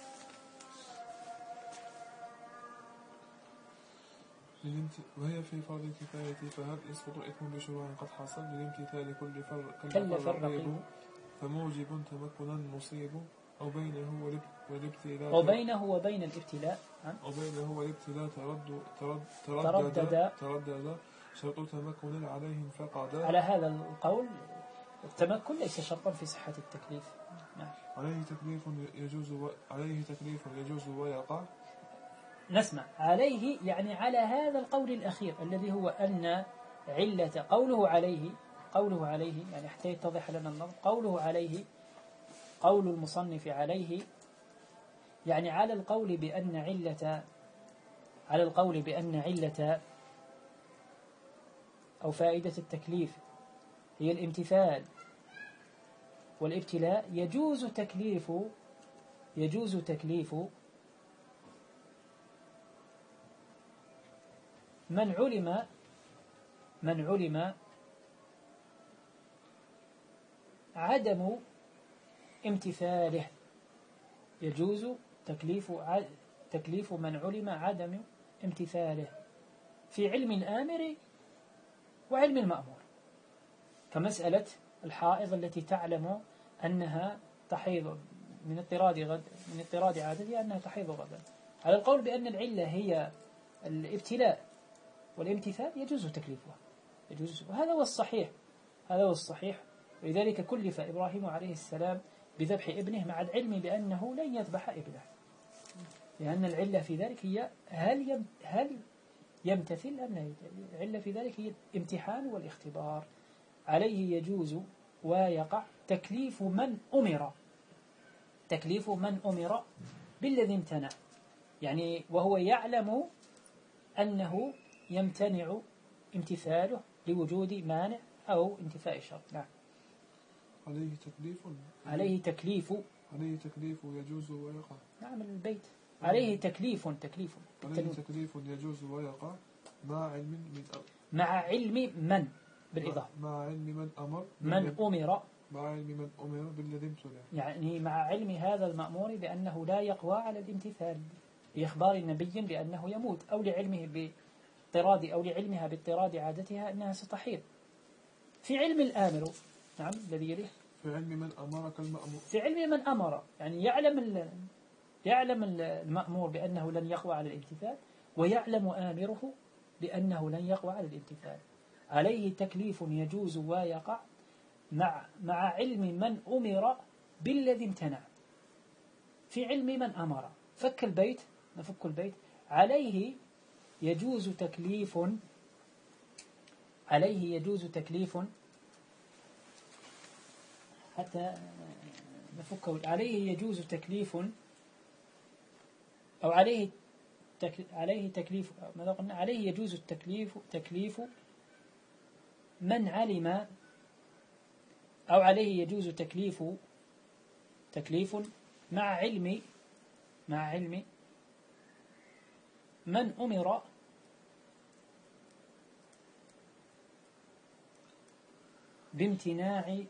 وهي في فرض الكفاية فهل يسقط إثم بشروع قد حصل للامتثال كل فرق كلف الرقيب فموجب تمكنا مصيب أو بينه والابتلاء أو بينه وبين الابتلاء أو بينه والابتلاء ترد ترد تردد تردد, تردد شرط تمكن عليهم فقد. على هذا القول التمكن ليس شرطا في صحة التكليف. نعم. عليه تكليف يجوز و... عليه تكليف يجوز ويقع. نسمع عليه يعني على هذا القول الأخير الذي هو أن علة قوله عليه قوله عليه يعني حتى يتضح لنا النظر. قوله عليه قول المصنف عليه يعني على القول بأن علة على القول بأن علة أو فائدة التكليف هي الامتثال والابتلاء يجوز تكليف يجوز تكليف من علم من علم عدم امتثاله. يجوز تكليف تكليف من علم عدم امتثاله في علم الآمر وعلم المأمور، كمسألة الحائض التي تعلم أنها تحيض من اضطراد غد من اضطراد عادتها أنها تحيض غدا. على القول بأن العلة هي الابتلاء والامتثال يجوز تكليفها يجوز. وهذا هو الصحيح هذا هو الصحيح ولذلك كلف إبراهيم عليه السلام بذبح ابنه مع العلم بأنه لن يذبح ابنه، لأن العلة في ذلك هي هل هل يمتثل أم لا يمتثل. العلة في ذلك هي الامتحان والاختبار. عليه يجوز ويقع تكليف من أمر تكليف من أمر بالذي امتنع، يعني وهو يعلم أنه يمتنع امتثاله لوجود مانع أو انتفاء الشرط. نعم. عليه تكليف عليه تكليف عليه تكليف يجوز ويقع. نعم البيت عليه تكليف تكليف عليه تكليف يجوز ويقع مع علم من مع علم من بالإضافة مع علم من أمر من أمر مع علم من أمر بالذي امتنع، يعني مع علم هذا المأمور بأنه لا يقوى على الامتثال لإخبار النبي بأنه يموت، أو لعلمه باضطراد أو لعلمها باضطراد عادتها أنها ستحيض. في علم الآمر نعم الذي يليه في علم من أمر كالمأمور. في علم من أمر، يعني يعلم يعلم المأمور بأنه لن يقوى على الامتثال، ويعلم آمره بأنه لن يقوى على الامتثال. عليه تكليف يجوز ويقع مع مع علم من أمر بالذي امتنع. في علم من أمر، فك البيت، نفك البيت. عليه يجوز تكليف عليه يجوز تكليف حتى نفكه. عليه يجوز تكليف أو عليه تك عليه تكليف ماذا قلنا؟ عليه يجوز التكليف تكليف من علم، أو عليه يجوز تكليف تكليف مع علم مع علم من أمر بامتناع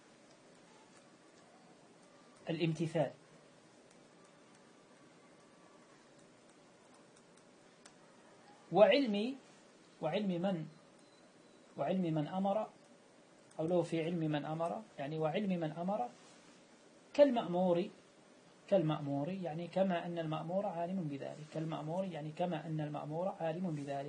الامتثال. وعلم وعلم من وعلم من أمر، أو له في علم من أمر، يعني وعلم من أمر كالمأمور كالمأمور يعني كما أن المأمور عالم بذلك. كالمأمور يعني كما أن المأمور عالم بذلك.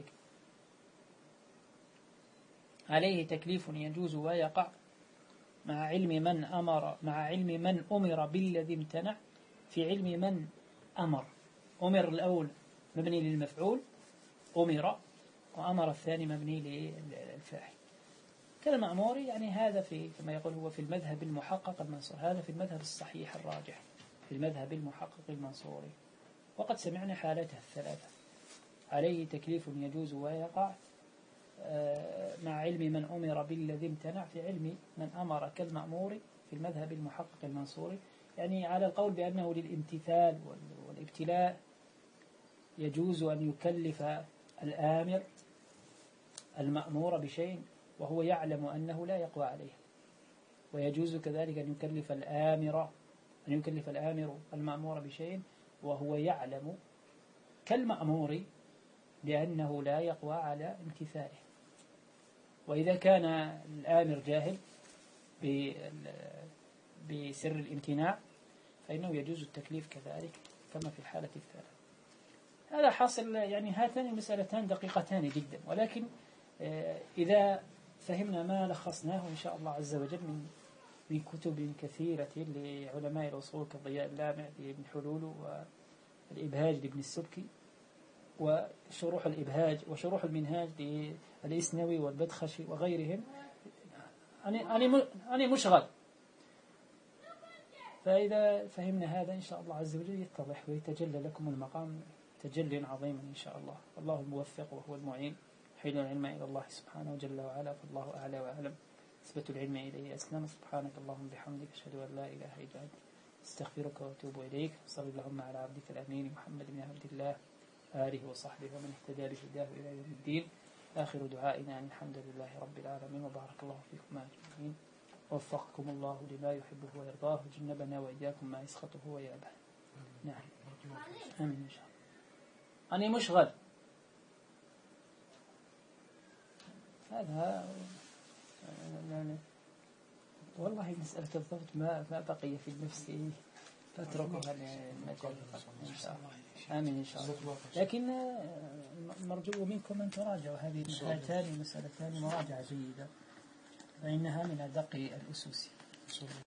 عليه تكليف يجوز ويقع مع علم من أمر مع علم من أمر بالذي امتنع. في علم من أمر، أمر الأول مبني للمفعول أمر، وأمر الثاني مبني للفاعل. كالمأمور يعني هذا في كما يقول هو في المذهب المحقق المنصور، هذا في المذهب الصحيح الراجح، في المذهب المحقق المنصوري. وقد سمعنا حالته الثلاثة. عليه تكليف يجوز ويقع مع علم من أمر بالذي امتنع. في علم من أمر كالمأمور في المذهب المحقق المنصوري، يعني على القول بأنه للامتثال والابتلاء يجوز أن يكلف الآمر المأمور بشيء وهو يعلم أنه لا يقوى عليه، ويجوز كذلك أن يكلف الآمر أن يكلف الآمر المأمور بشيء وهو يعلم كالمأمور بأنه لا يقوى على امتثاله. وإذا كان الآمر جاهل بسر الامتناع فإنه يجوز التكليف كذلك كما في الحالة الثالثة. هذا حاصل، يعني هاتان المسألتان دقيقتان جدا، ولكن إذا فهمنا ما لخصناه إن شاء الله عز وجل من من كتب كثيرة لعلماء الأصول كضياء اللامع لابن حلول والإبهاج لابن السبكي وشروح الإبهاج وشروح المنهاج للإسنوي والبدخشي وغيرهم، أنا أنا أنا مشغل. فإذا فهمنا هذا إن شاء الله عز وجل يتضح ويتجلى لكم المقام تجلي عظيما إن شاء الله. الله الموفق وهو المعين. حيل العلم إلى الله سبحانه جل وعلا، فالله أعلى وأعلم. نسبة العلم إليه أسلم. سبحانك اللهم بحمدك أشهد أن لا إله إلا أنت استغفرك وأتوب إليك. صلى اللهم على عبدك الأمين محمد بن عبد الله آله وصحبه ومن اهتدى بهداه إلى يوم الدين. آخر دعائنا أن الحمد لله رب العالمين، وبارك الله فيكم أجمعين، ووفقكم الله لما يحبه ويرضاه، وجنبنا وإياكم ما يسخطه ويأبه. نعم آمين إن شاء الله. أنا مشغل. هذا والله مسألة الضبط ما ما بقي في النفس، فاتركها للمجال إن شاء الله. آمين إن شاء الله. لكن مرجو منكم أن تراجعوا هذه المسألتان المسألتان مراجعة جيدة، فإنها من أدق الأسس.